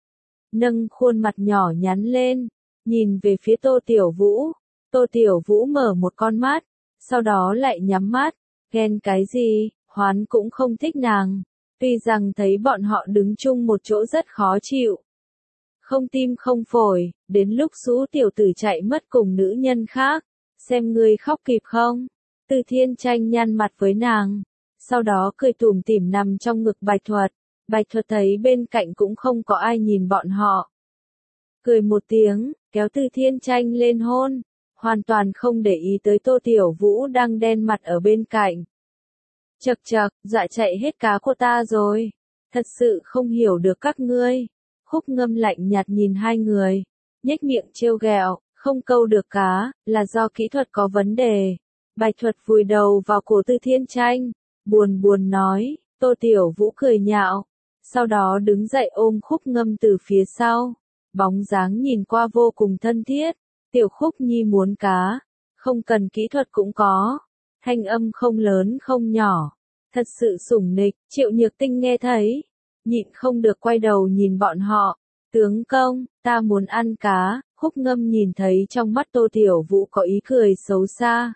Nâng khuôn mặt nhỏ nhắn lên, nhìn về phía Tô Tiểu Vũ. Tô Tiểu Vũ mở một con mắt, sau đó lại nhắm mắt. Ghen cái gì, Hoán cũng không thích nàng. Tuy rằng thấy bọn họ đứng chung một chỗ rất khó chịu. Không tim không phổi, đến lúc Sũ tiểu tử chạy mất cùng nữ nhân khác. Xem ngươi khóc kịp không? Từ Thiên Tranh nhăn mặt với nàng. Sau đó cười tủm tỉm nằm trong ngực Bạch Thuật. Bạch Thuật thấy bên cạnh cũng không có ai nhìn bọn họ. Cười một tiếng, kéo Từ Thiên Tranh lên hôn. Hoàn toàn không để ý tới Tô Tiểu Vũ đang đen mặt ở bên cạnh. Chậc chậc, dọa chạy hết cá của ta rồi. Thật sự không hiểu được các ngươi. Khúc Ngâm lạnh nhạt nhìn hai người. Nhếch miệng trêu ghẹo, không câu được cá, là do kỹ thuật có vấn đề. Bạch Thuật vùi đầu vào cổ Từ Thiên Tranh. Buồn buồn nói, Tô Tiểu Vũ cười nhạo. Sau đó đứng dậy ôm Khúc Ngâm từ phía sau. Bóng dáng nhìn qua vô cùng thân thiết. Tiểu Khúc Nhi muốn cá. Không cần kỹ thuật cũng có. Thanh âm không lớn không nhỏ. Thật sự sủng nịch, Triệu Nhược Tinh nghe thấy. Nhịn không được quay đầu nhìn bọn họ. Tướng công, ta muốn ăn cá. Khúc Ngâm nhìn thấy trong mắt Tô Tiểu Vũ có ý cười xấu xa.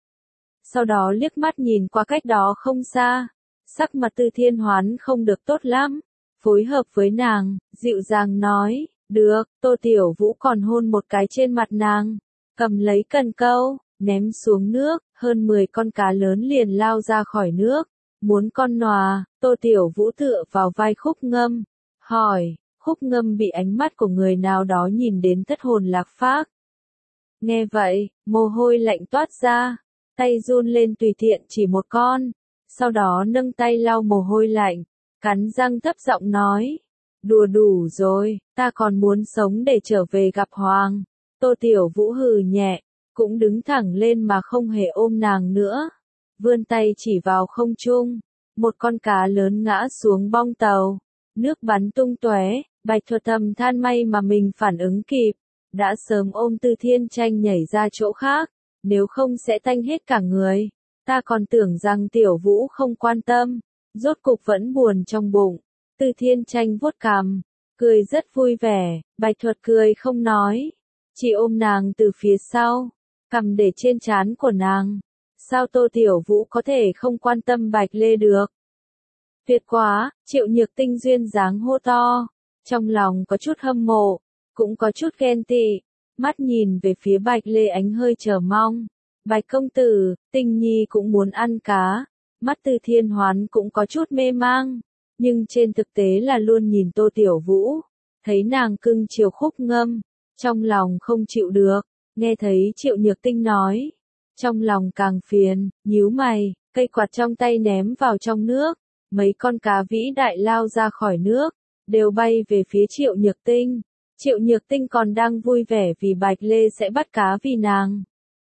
Sau đó liếc mắt nhìn qua cách đó không xa. Sắc mặt Từ Thiên Hoán không được tốt lắm. Phối hợp với nàng, dịu dàng nói, được, Tô Tiểu Vũ còn hôn một cái trên mặt nàng. Cầm lấy cần câu, ném xuống nước, hơn mười con cá lớn liền lao ra khỏi nước. Muốn con nòa, Tô Tiểu Vũ tựa vào vai Khúc Ngâm. Hỏi, Khúc Ngâm bị ánh mắt của người nào đó nhìn đến thất hồn lạc phách. Nghe vậy, mồ hôi lạnh toát ra. Tay run lên tùy tiện chỉ một con. Sau đó nâng tay lau mồ hôi lạnh. Cắn răng thấp giọng nói. Đùa đủ rồi, ta còn muốn sống để trở về gặp Hoàng. Tô Tiểu Vũ hừ nhẹ, cũng đứng thẳng lên mà không hề ôm nàng nữa. Vươn tay chỉ vào không trung. Một con cá lớn ngã xuống bong tàu. Nước bắn tung tóe. Bạch Thuật thầm than may mà mình phản ứng kịp. Đã sớm ôm Từ Thiên Tranh nhảy ra chỗ khác. Nếu không sẽ tanh hết cả người. Ta còn tưởng rằng Tiểu Vũ không quan tâm. Rốt cục vẫn buồn trong bụng. Từ Thiên Tranh vuốt cằm. Cười rất vui vẻ. Bạch Thuật cười không nói. Chỉ ôm nàng từ phía sau. Cằm để trên trán của nàng. Sao Tô Tiểu Vũ có thể không quan tâm Bạch Lê được? Tuyệt quá, Triệu Nhược Tinh duyên dáng hô to. Trong lòng có chút hâm mộ. Cũng có chút ghen tị. mắt nhìn về phía Bạch Lê ánh hơi chờ mong. Bạch công tử, Tinh Nhi cũng muốn ăn cá. Mắt Từ Thiên Hoán cũng có chút mê mang, nhưng trên thực tế là luôn nhìn Tô Tiểu Vũ, thấy nàng cưng chiều Khúc Ngâm, trong lòng không chịu được, nghe thấy Triệu Nhược Tinh nói, trong lòng càng phiền, nhíu mày, cây quạt trong tay ném vào trong nước, mấy con cá vĩ đại lao ra khỏi nước, đều bay về phía Triệu Nhược Tinh. Triệu Nhược Tinh còn đang vui vẻ vì Bạch Lê sẽ bắt cá vì nàng.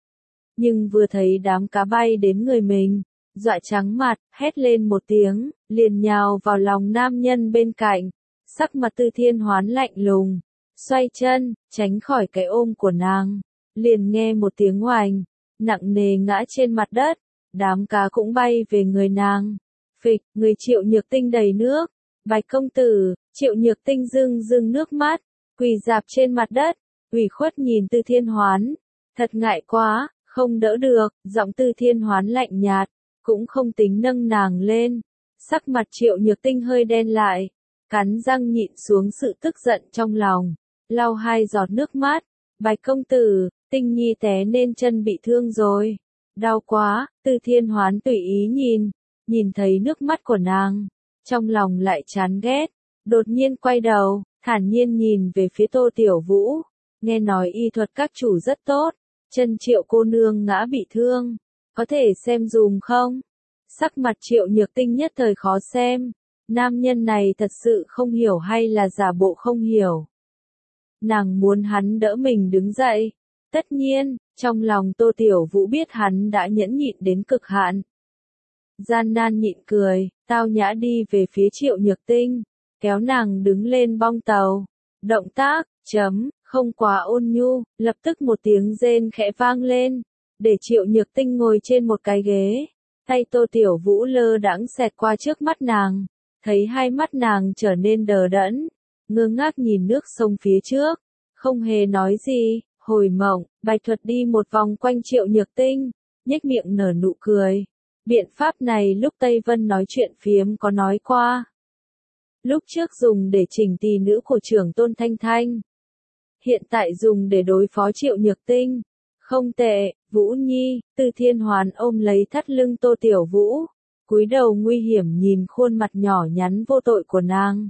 Nhưng vừa thấy đám cá bay đến người mình, dọa trắng mặt, hét lên một tiếng, liền nhào vào lòng nam nhân bên cạnh. Sắc mặt Từ Thiên Hoán lạnh lùng, xoay chân, tránh khỏi cái ôm của nàng. Liền nghe một tiếng oành, nặng nề ngã trên mặt đất, đám cá cũng bay về người nàng. Phịch, người Triệu Nhược Tinh đầy nước. Bạch công tử, Triệu Nhược Tinh rưng rưng nước mắt, quỳ dạp trên mặt đất, ủy khuất nhìn Từ Thiên Hoán. Thật ngại quá, không đỡ được, giọng Từ Thiên Hoán lạnh nhạt, cũng không tính nâng nàng lên. Sắc mặt Triệu Nhược Tinh hơi đen lại, cắn răng nhịn xuống sự tức giận trong lòng, lau hai giọt nước mắt. Bạch công tử, Tinh Nhi té nên chân bị thương rồi. Đau quá, Từ Thiên Hoán tùy ý nhìn, nhìn thấy nước mắt của nàng, trong lòng lại chán ghét, đột nhiên quay đầu, thản nhiên nhìn về phía Tô Tiểu Vũ, nghe nói y thuật các chủ rất tốt, chân Triệu cô nương ngã bị thương, có thể xem dùm không? Sắc mặt Triệu Nhược Tinh nhất thời khó xem, nam nhân này thật sự không hiểu hay là giả bộ không hiểu. Nàng muốn hắn đỡ mình đứng dậy, tất nhiên, trong lòng Tô Tiểu Vũ biết hắn đã nhẫn nhịn đến cực hạn. Gian nan nhịn cười, tao nhã đi về phía Triệu Nhược Tinh, kéo nàng đứng lên bong tàu. Động tác, chấm, không quá ôn nhu, lập tức một tiếng rên khẽ vang lên, để Triệu Nhược Tinh ngồi trên một cái ghế. Tay Tô Tiểu Vũ lơ đãng xẹt qua trước mắt nàng, thấy hai mắt nàng trở nên đờ đẫn, ngơ ngác nhìn nước sông phía trước, không hề nói gì. Hồi mộng, Bạch Thuật đi một vòng quanh Triệu Nhược Tinh, nhếch miệng nở nụ cười. Biện pháp này lúc Tây Vân nói chuyện phiếm có nói qua. Lúc trước dùng để chỉnh tỷ nữ của trưởng Tôn Thanh Thanh. Hiện tại dùng để đối phó Triệu Nhược Tinh. Không tệ, Vũ Nhi. Từ Thiên Hoán ôm lấy thắt lưng Tô Tiểu Vũ, cúi đầu nguy hiểm nhìn khuôn mặt nhỏ nhắn vô tội của nàng.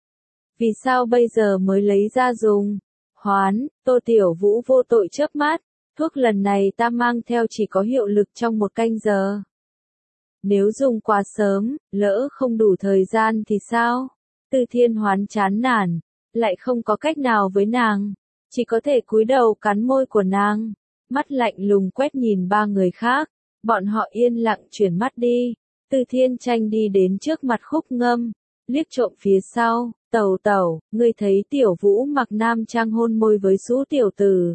Vì sao bây giờ mới lấy ra dùng? Hoán, Tô Tiểu Vũ vô tội chớp mắt, thuốc lần này ta mang theo chỉ có hiệu lực trong một canh giờ. Nếu dùng quá sớm, lỡ không đủ thời gian thì sao? Từ Thiên Hoán chán nản, lại không có cách nào với nàng, chỉ có thể cúi đầu cắn môi của nàng, mắt lạnh lùng quét nhìn ba người khác, bọn họ yên lặng chuyển mắt đi. Từ Thiên Tranh đi đến trước mặt Khúc Ngâm, liếc trộm phía sau. Tẩu tẩu, ngươi thấy Tiểu Vũ mặc nam trang hôn môi với Sú tiểu tử,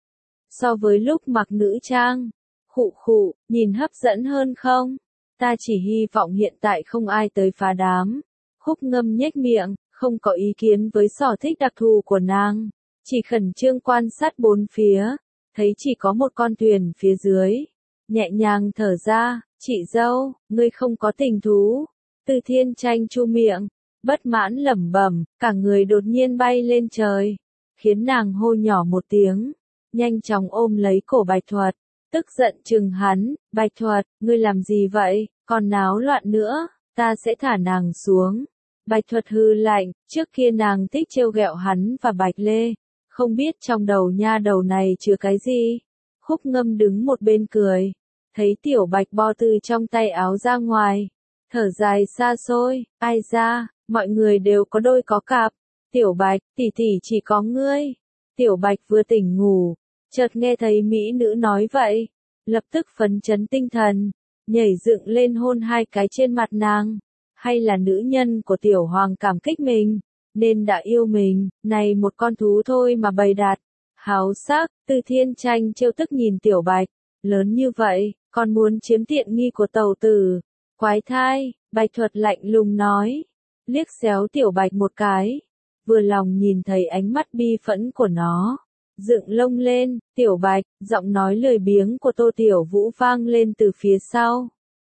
so với lúc mặc nữ trang, khụ khụ, nhìn hấp dẫn hơn không? Ta chỉ hy vọng hiện tại không ai tới phá đám. Khúc Ngâm nhếch miệng, không có ý kiến với sở thích đặc thù của nàng, chỉ khẩn trương quan sát bốn phía, thấy chỉ có một con thuyền phía dưới, nhẹ nhàng thở ra. Chị dâu, ngươi không có tình thú. Từ Thiên Tranh chu miệng, bất mãn lẩm bẩm, cả người đột nhiên bay lên trời, khiến nàng hô nhỏ một tiếng, nhanh chóng ôm lấy cổ Bạch Thuật, tức giận chừng hắn. Bạch Thuật, ngươi làm gì vậy, còn náo loạn nữa, ta sẽ thả nàng xuống. Bạch Thuật hư lạnh, trước kia nàng thích trêu ghẹo hắn và Bạch Lê, không biết trong đầu nha đầu này chứa cái gì. Khúc Ngâm đứng một bên cười, thấy Tiểu Bạch bo từ trong tay áo ra ngoài, thở dài xa xôi, ai ra, mọi người đều có đôi có cặp. Tiểu Bạch, tỷ tỷ chỉ có ngươi. Tiểu Bạch vừa tỉnh ngủ, chợt nghe thấy mỹ nữ nói vậy, lập tức phấn chấn tinh thần, nhảy dựng lên hôn hai cái trên mặt nàng. Hay là nữ nhân của Tiểu Hoàng cảm kích mình, nên đã yêu mình, này một con thú thôi mà bày đặt. Háo sắc, Từ Thiên Tranh trêu tức nhìn Tiểu Bạch, lớn như vậy, còn muốn chiếm tiện nghi của tẩu tử. Quái thai, Bạch Thuật lạnh lùng nói, liếc xéo Tiểu Bạch một cái, vừa lòng nhìn thấy ánh mắt bi phẫn của nó, dựng lông lên. Tiểu Bạch, giọng nói lười biếng của Tô Tiểu Vũ vang lên từ phía sau.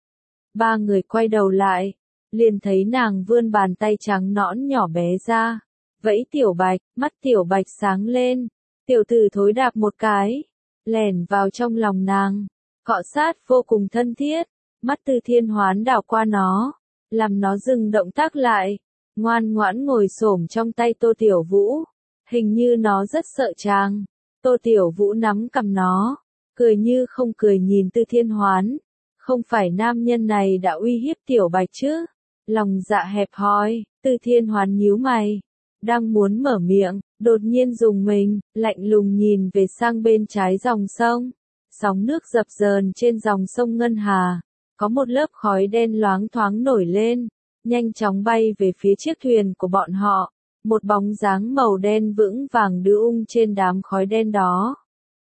Ba người quay đầu lại, liền thấy nàng vươn bàn tay trắng nõn nhỏ bé ra, vẫy Tiểu Bạch, mắt Tiểu Bạch sáng lên, Tiểu tử thối đạp một cái, lẻn vào trong lòng nàng, cọ sát vô cùng thân thiết, mắt Tư Thiên Hoán đảo qua nó, làm nó dừng động tác lại, ngoan ngoãn ngồi xổm trong tay Tô Tiểu Vũ, hình như nó rất sợ chàng. Tô Tiểu Vũ nắm cầm nó, cười như không cười nhìn Tư Thiên Hoán, không phải nam nhân này đã uy hiếp Tiểu Bạch chứ? Lòng dạ hẹp hòi, Tư Thiên Hoán nhíu mày, đang muốn mở miệng, đột nhiên rùng mình, lạnh lùng nhìn về sang bên trái dòng sông. Sóng nước dập dờn trên dòng sông Ngân Hà, có một lớp khói đen loáng thoáng nổi lên, nhanh chóng bay về phía chiếc thuyền của bọn họ, một bóng dáng màu đen vững vàng đưa ung trên đám khói đen đó.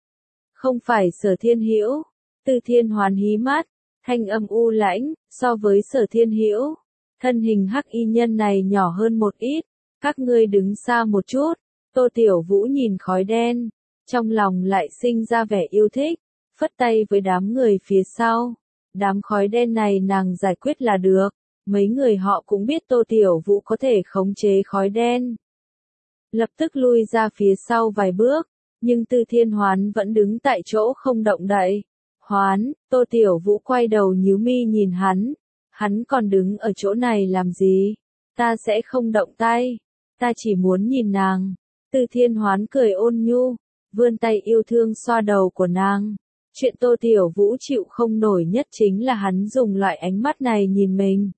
Không phải Sở Thiên Hữu. Tư Thiên Hoán hí mắt, thanh âm u lãnh, so với Sở Thiên Hữu, thân hình hắc y nhân này nhỏ hơn một ít, các ngươi đứng xa một chút. Tô Tiểu Vũ nhìn khói đen, trong lòng lại sinh ra vẻ yêu thích, phất tay với đám người phía sau. Đám khói đen này nàng giải quyết là được, mấy người họ cũng biết Tô Tiểu Vũ có thể khống chế khói đen. Lập tức lui ra phía sau vài bước, nhưng Tư Thiên Hoán vẫn đứng tại chỗ không động đậy. Hoán, Tô Tiểu Vũ quay đầu nhíu mi nhìn hắn, hắn còn đứng ở chỗ này làm gì? Ta sẽ không động tay, ta chỉ muốn nhìn nàng. Tư Thiên Hoán cười ôn nhu, vươn tay yêu thương xoa đầu của nàng. Chuyện Tô Tiểu Vũ chịu không nổi nhất chính là hắn dùng loại ánh mắt này nhìn mình.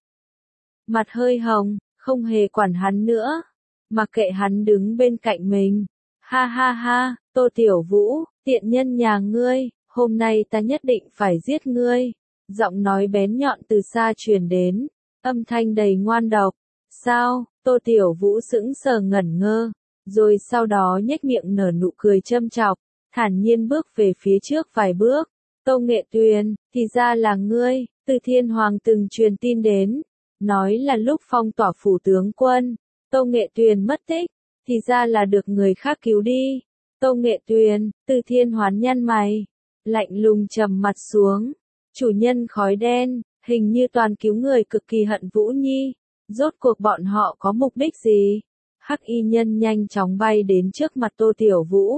Mặt hơi hồng, không hề quản hắn nữa, mặc kệ hắn đứng bên cạnh mình. Ha ha ha, Tô Tiểu Vũ, tiện nhân nhà ngươi, hôm nay ta nhất định phải giết ngươi. Giọng nói bén nhọn từ xa truyền đến, âm thanh đầy ngoan độc. Sao? Tô Tiểu Vũ sững sờ ngẩn ngơ, rồi sau đó nhếch miệng nở nụ cười châm chọc, thản nhiên bước về phía trước vài bước. Tô Nghệ Tuyền, thì ra là ngươi. Từ Thiên Hoàng từng truyền tin đến, nói là lúc phong tỏa phủ tướng quân, Tô Nghệ Tuyền mất tích, thì ra là được người khác cứu đi. Tô Nghệ Tuyền, Từ Thiên Hoán nhăn mày, lạnh lùng trầm mặt xuống. Chủ nhân khói đen, hình như toàn cứu người cực kỳ hận Vũ Nhi. Rốt cuộc bọn họ có mục đích gì? Hắc y nhân nhanh chóng bay đến trước mặt Tô Tiểu Vũ,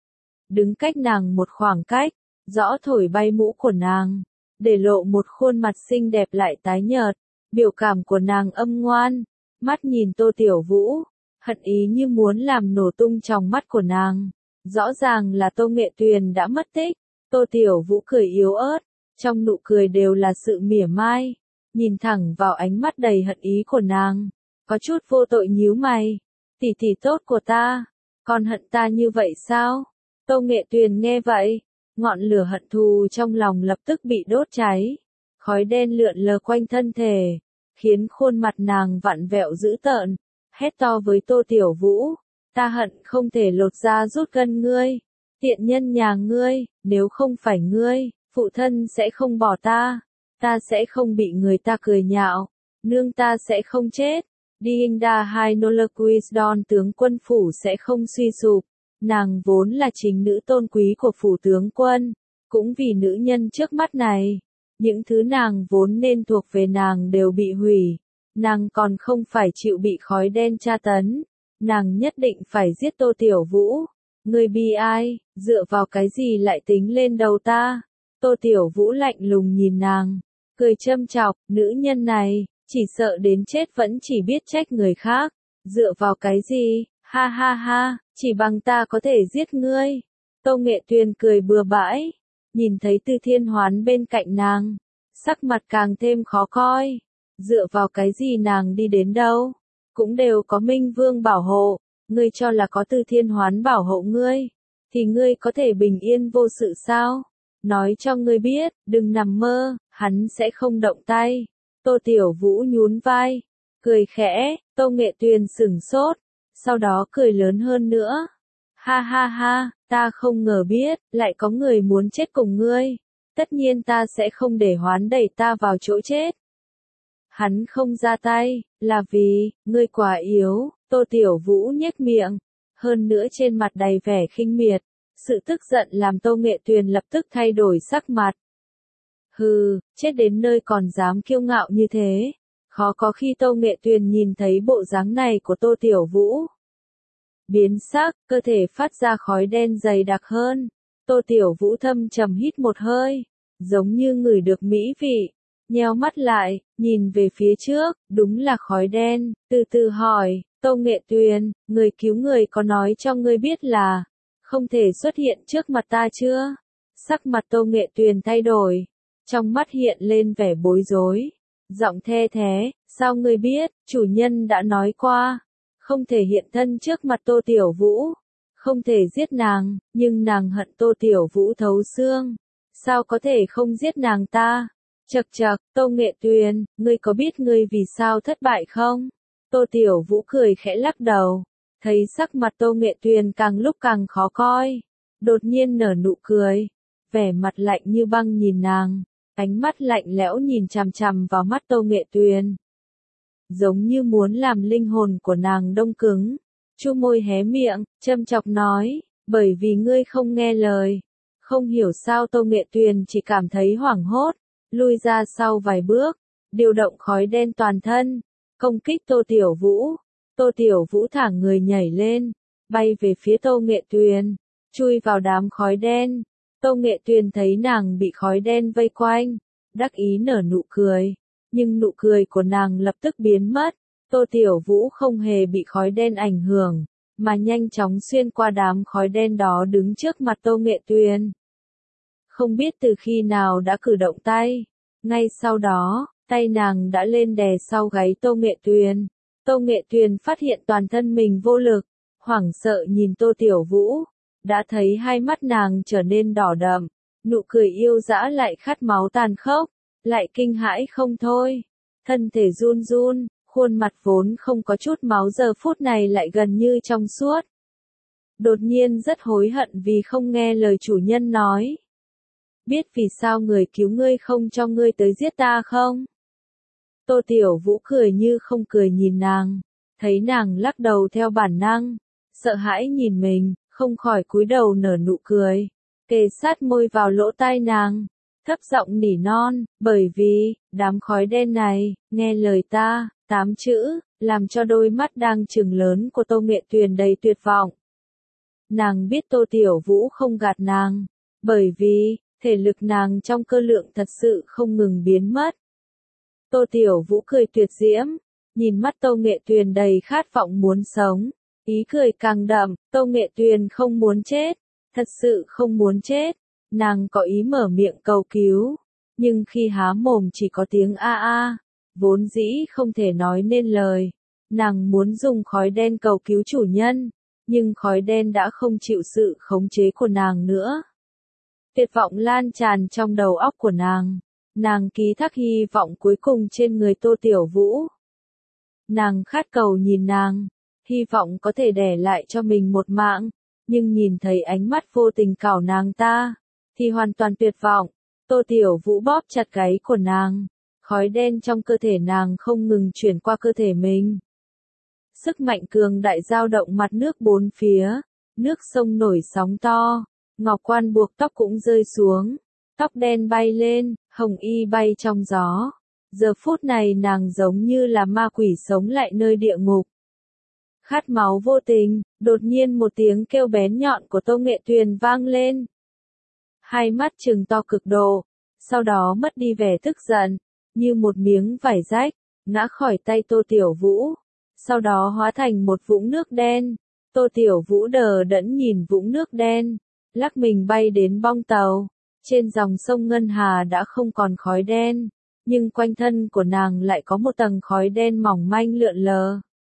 đứng cách nàng một khoảng cách, rõ thổi bay mũ của nàng, để lộ một khuôn mặt xinh đẹp lại tái nhợt. Biểu cảm của nàng âm ngoan, mắt nhìn Tô Tiểu Vũ, hận ý như muốn làm nổ tung tròng mắt của nàng. Rõ ràng là Tô Nghệ Tuyền đã mất tích. Tô Tiểu Vũ cười yếu ớt, trong nụ cười đều là sự mỉa mai, nhìn thẳng vào ánh mắt đầy hận ý của nàng, có chút vô tội nhíu mày. Tỷ tỷ tốt của ta, còn hận ta như vậy sao? Tô Nghệ Tuyền nghe vậy, ngọn lửa hận thù trong lòng lập tức bị đốt cháy, khói đen lượn lờ quanh thân thể, khiến khuôn mặt nàng vặn vẹo dữ tợn, hét to với Tô Tiểu Vũ, ta hận không thể lột da rút gân ngươi, tiện nhân nhà ngươi, nếu không phải ngươi, phụ thân sẽ không bỏ ta, ta sẽ không bị người ta cười nhạo, nương ta sẽ không chết, Dinda hai Noloquisdon tướng quân phủ sẽ không suy sụp. Nàng vốn là chính nữ tôn quý của phủ tướng quân, cũng vì nữ nhân trước mắt này, những thứ nàng vốn nên thuộc về nàng đều bị hủy, nàng còn không phải chịu bị khói đen tra tấn, nàng nhất định phải giết Tô Tiểu Vũ. Người bi ai, dựa vào cái gì lại tính lên đầu ta? Tô Tiểu Vũ lạnh lùng nhìn nàng, cười châm chọc, nữ nhân này, chỉ sợ đến chết vẫn chỉ biết trách người khác, dựa vào cái gì? Ha ha ha, chỉ bằng ta có thể giết ngươi. Tô Nghệ Tuyền cười bừa bãi, nhìn thấy Tư Thiên Hoán bên cạnh nàng, sắc mặt càng thêm khó coi. Dựa vào cái gì nàng đi đến đâu, cũng đều có Minh Vương bảo hộ, ngươi cho là có Tư Thiên Hoán bảo hộ ngươi, thì ngươi có thể bình yên vô sự sao? Nói cho ngươi biết, đừng nằm mơ, hắn sẽ không động tay. Tô Tiểu Vũ nhún vai, cười khẽ. Tô Nghệ Tuyền sửng sốt, sau đó cười lớn hơn nữa. Ha ha ha, ta không ngờ biết, lại có người muốn chết cùng ngươi. Tất nhiên ta sẽ không để Hoán đẩy ta vào chỗ chết. Hắn không ra tay, là vì, ngươi quá yếu. Tô Tiểu Vũ nhếch miệng, hơn nữa trên mặt đầy vẻ khinh miệt. Sự tức giận làm Tô Nghệ Tuyền lập tức thay đổi sắc mặt. Hừ, chết đến nơi còn dám kiêu ngạo như thế. Khó có khi Tô Nghệ Tuyền nhìn thấy bộ dáng này của Tô Tiểu Vũ. biến sắc, cơ thể phát ra khói đen dày đặc hơn. Tô Tiểu Vũ thâm trầm hít một hơi, giống như ngửi được mỹ vị, nheo mắt lại, nhìn về phía trước, đúng là khói đen, từ từ hỏi, Tô Nghệ Tuyền, người cứu người có nói cho ngươi biết là không thể xuất hiện trước mặt ta chưa? Sắc mặt Tô Nghệ Tuyền thay đổi, trong mắt hiện lên vẻ bối rối, giọng the thế, sao ngươi biết, chủ nhân đã nói qua, không thể hiện thân trước mặt Tô Tiểu Vũ, không thể giết nàng, nhưng nàng hận Tô Tiểu Vũ thấu xương, sao có thể không giết nàng ta? Chậc chậc, Tô Nghệ Tuyền, ngươi có biết ngươi vì sao thất bại không? Tô Tiểu Vũ cười khẽ lắc đầu, thấy sắc mặt Tô Nghệ Tuyền càng lúc càng khó coi, đột nhiên nở nụ cười, vẻ mặt lạnh như băng nhìn nàng, ánh mắt lạnh lẽo nhìn chằm chằm vào mắt Tô Nghệ Tuyền, giống như muốn làm linh hồn của nàng đông cứng. Chu môi hé miệng, châm chọc nói, bởi vì ngươi không nghe lời. Không hiểu sao Tô Nghệ Tuyền chỉ cảm thấy hoảng hốt, lui ra sau vài bước, điều động khói đen toàn thân, công kích Tô Tiểu Vũ. Tô Tiểu Vũ thả người nhảy lên, bay về phía Tô Nghệ Tuyền, chui vào đám khói đen. Tô Nghệ Tuyền thấy nàng bị khói đen vây quanh, đắc ý nở nụ cười, nhưng nụ cười của nàng lập tức biến mất. Tô Tiểu Vũ không hề bị khói đen ảnh hưởng, mà nhanh chóng xuyên qua đám khói đen đó đứng trước mặt Tô Nghệ Tuyền. Không biết từ khi nào đã cử động tay, ngay sau đó, tay nàng đã lên đè sau gáy Tô Nghệ Tuyền. Tô Nghệ Tuyền phát hiện toàn thân mình vô lực, hoảng sợ nhìn Tô Tiểu Vũ, đã thấy hai mắt nàng trở nên đỏ đậm, nụ cười yêu dã lại khát máu tàn khốc, lại kinh hãi không thôi, thân thể run run. Khuôn mặt vốn không có chút máu giờ phút này lại gần như trong suốt. Đột nhiên rất hối hận vì không nghe lời chủ nhân nói. Biết vì sao người cứu ngươi không cho ngươi tới giết ta không? Tô Tiểu Vũ cười như không cười nhìn nàng, thấy nàng lắc đầu theo bản năng, sợ hãi nhìn mình, không khỏi cúi đầu nở nụ cười, kề sát môi vào lỗ tai nàng, thấp giọng nỉ non, bởi vì, đám khói đen này, nghe lời ta. Tám chữ, làm cho đôi mắt đang trừng lớn của Tô Nghệ Tuyền đầy tuyệt vọng. Nàng biết Tô Tiểu Vũ không gạt nàng, bởi vì, thể lực nàng trong cơ lượng thật sự không ngừng biến mất. Tô Tiểu Vũ cười tuyệt diễm, nhìn mắt Tô Nghệ Tuyền đầy khát vọng muốn sống, ý cười càng đậm, Tô Nghệ Tuyền không muốn chết, thật sự không muốn chết, nàng có ý mở miệng cầu cứu, nhưng khi há mồm chỉ có tiếng a a. Vốn dĩ không thể nói nên lời, nàng muốn dùng khói đen cầu cứu chủ nhân, nhưng khói đen đã không chịu sự khống chế của nàng nữa. Tuyệt vọng lan tràn trong đầu óc của nàng, nàng ký thác hy vọng cuối cùng trên người Tô Tiểu Vũ. Nàng khát cầu nhìn nàng, hy vọng có thể đẻ lại cho mình một mạng, nhưng nhìn thấy ánh mắt vô tình cào nàng ta, thì hoàn toàn tuyệt vọng. Tô Tiểu Vũ bóp chặt gáy của nàng. Khói đen trong cơ thể nàng không ngừng chuyển qua cơ thể mình. Sức mạnh cường đại dao động mặt nước bốn phía, nước sông nổi sóng to, ngọc quan buộc tóc cũng rơi xuống, tóc đen bay lên, hồng y bay trong gió. Giờ phút này nàng giống như là ma quỷ sống lại nơi địa ngục. Khát máu vô tình, đột nhiên một tiếng kêu bén nhọn của Tô Nghệ Tuyền vang lên. Hai mắt trừng to cực độ, sau đó mất đi vẻ tức giận. Như một miếng vải rách, ngã khỏi tay Tô Tiểu Vũ, sau đó hóa thành một vũng nước đen. Tô Tiểu Vũ đờ đẫn nhìn vũng nước đen, lắc mình bay đến bong tàu. Trên dòng sông Ngân Hà đã không còn khói đen, nhưng quanh thân của nàng lại có một tầng khói đen mỏng manh lượn lờ.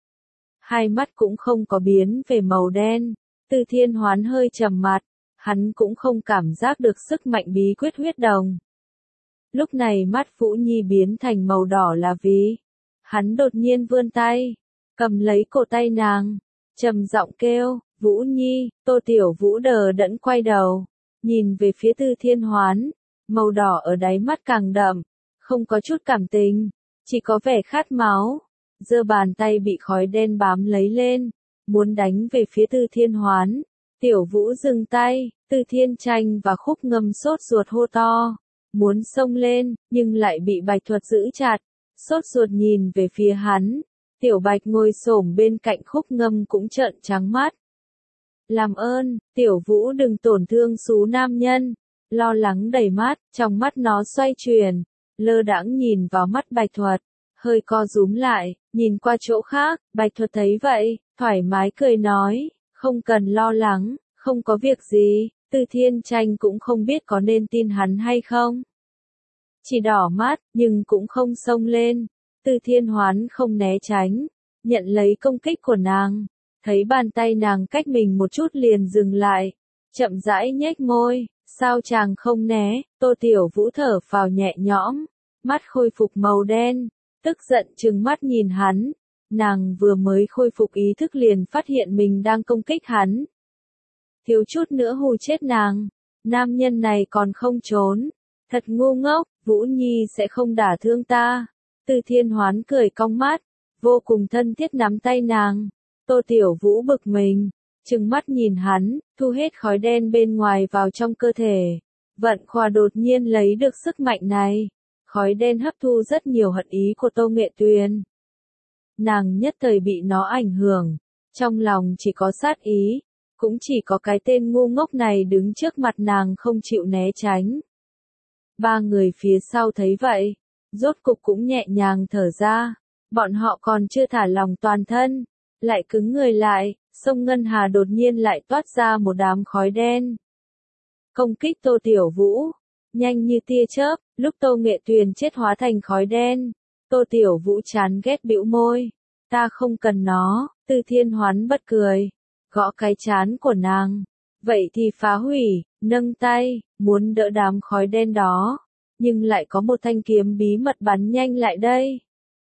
Hai mắt cũng không có biến về màu đen, Từ Thiên Hoán hơi trầm mặt, hắn cũng không cảm giác được sức mạnh bí quyết huyết đồng. Lúc này mắt Vũ Nhi biến thành màu đỏ là vì, hắn đột nhiên vươn tay, cầm lấy cổ tay nàng, trầm giọng kêu, Vũ Nhi. Tô Tiểu Vũ đờ đẫn quay đầu, nhìn về phía Từ Thiên Hoán, màu đỏ ở đáy mắt càng đậm, không có chút cảm tình, chỉ có vẻ khát máu, giơ bàn tay bị khói đen bám lấy lên, muốn đánh về phía Từ Thiên Hoán. Tiểu Vũ dừng tay, Từ Thiên Tranh và Khúc Ngâm sốt ruột hô to, muốn xông lên, nhưng lại bị Bạch Thuật giữ chặt, sốt ruột nhìn về phía hắn. Tiểu Bạch ngồi xổm bên cạnh Khúc Ngâm cũng trợn trắng mắt. Làm ơn, Tiểu Vũ đừng tổn thương xú nam nhân. Lo lắng đầy mắt, trong mắt nó xoay chuyển, lơ đãng nhìn vào mắt Bạch Thuật, hơi co rúm lại, nhìn qua chỗ khác. Bạch Thuật thấy vậy, thoải mái cười nói, không cần lo lắng, không có việc gì. Từ Thiên Tranh cũng không biết có nên tin hắn hay không. Chỉ đỏ mắt, nhưng cũng không xông lên. Từ Thiên Hoán không né tránh, nhận lấy công kích của nàng. Thấy bàn tay nàng cách mình một chút liền dừng lại, chậm rãi nhếch môi, sao chàng không né. Tô Tiểu Vũ thở phào nhẹ nhõm, mắt khôi phục màu đen, tức giận trừng mắt nhìn hắn. Nàng vừa mới khôi phục ý thức liền phát hiện mình đang công kích hắn. Thiếu chút nữa hù chết nàng, nam nhân này còn không trốn, thật ngu ngốc. Vũ Nhi sẽ không đả thương ta. Từ Thiên Hoán cười cong mắt, vô cùng thân thiết nắm tay nàng. Tô Tiểu Vũ bực mình, trừng mắt nhìn hắn, thu hết khói đen bên ngoài vào trong cơ thể. Vận Khoa đột nhiên lấy được sức mạnh này. Khói đen hấp thu rất nhiều hận ý của Tô Nghệ Tuyền. Nàng nhất thời bị nó ảnh hưởng, trong lòng chỉ có sát ý, cũng chỉ có cái tên ngu ngốc này đứng trước mặt nàng không chịu né tránh. Ba người phía sau thấy vậy, rốt cục cũng nhẹ nhàng thở ra, bọn họ còn chưa thả lòng toàn thân, lại cứng người lại. Sông Ngân Hà đột nhiên lại toát ra một đám khói đen. Công kích Tô Tiểu Vũ, nhanh như tia chớp, lúc Tô Nghệ Tuyền chết hóa thành khói đen. Tô Tiểu Vũ chán ghét bĩu môi, ta không cần nó. Từ Thiên Hoán bật cười, gõ cái chán của nàng. Vậy thì phá hủy, nâng tay, muốn đỡ đám khói đen đó, nhưng lại có một thanh kiếm bí mật bắn nhanh lại đây.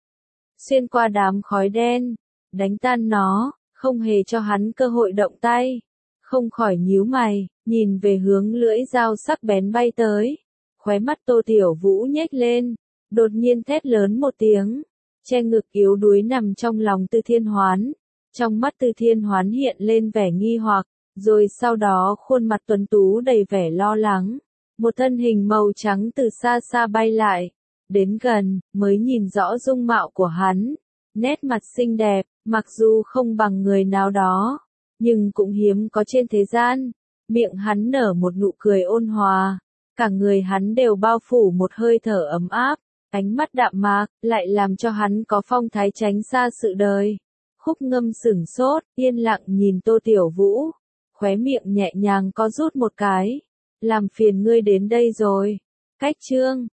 Xuyên qua đám khói đen, đánh tan nó, không hề cho hắn cơ hội động tay. Không khỏi nhíu mày, nhìn về hướng lưỡi dao sắc bén bay tới. Khóe mắt Tô Tiểu Vũ nhếch lên, đột nhiên thét lớn một tiếng, che ngực yếu đuối nằm trong lòng Từ Thiên Hoán. Trong mắt Từ Thiên Hoán hiện lên vẻ nghi hoặc, rồi sau đó khuôn mặt tuấn tú đầy vẻ lo lắng. Một thân hình màu trắng từ xa xa bay lại, đến gần, mới nhìn rõ dung mạo của hắn. Nét mặt xinh đẹp, mặc dù không bằng người nào đó, nhưng cũng hiếm có trên thế gian. Miệng hắn nở một nụ cười ôn hòa, cả người hắn đều bao phủ một hơi thở ấm áp, ánh mắt đạm mạc, lại làm cho hắn có phong thái tránh xa sự đời. Khúc Ngâm sửng sốt, yên lặng nhìn Tô Tiểu Vũ, khóe miệng nhẹ nhàng co rút một cái. Làm phiền ngươi đến đây rồi. Cách chương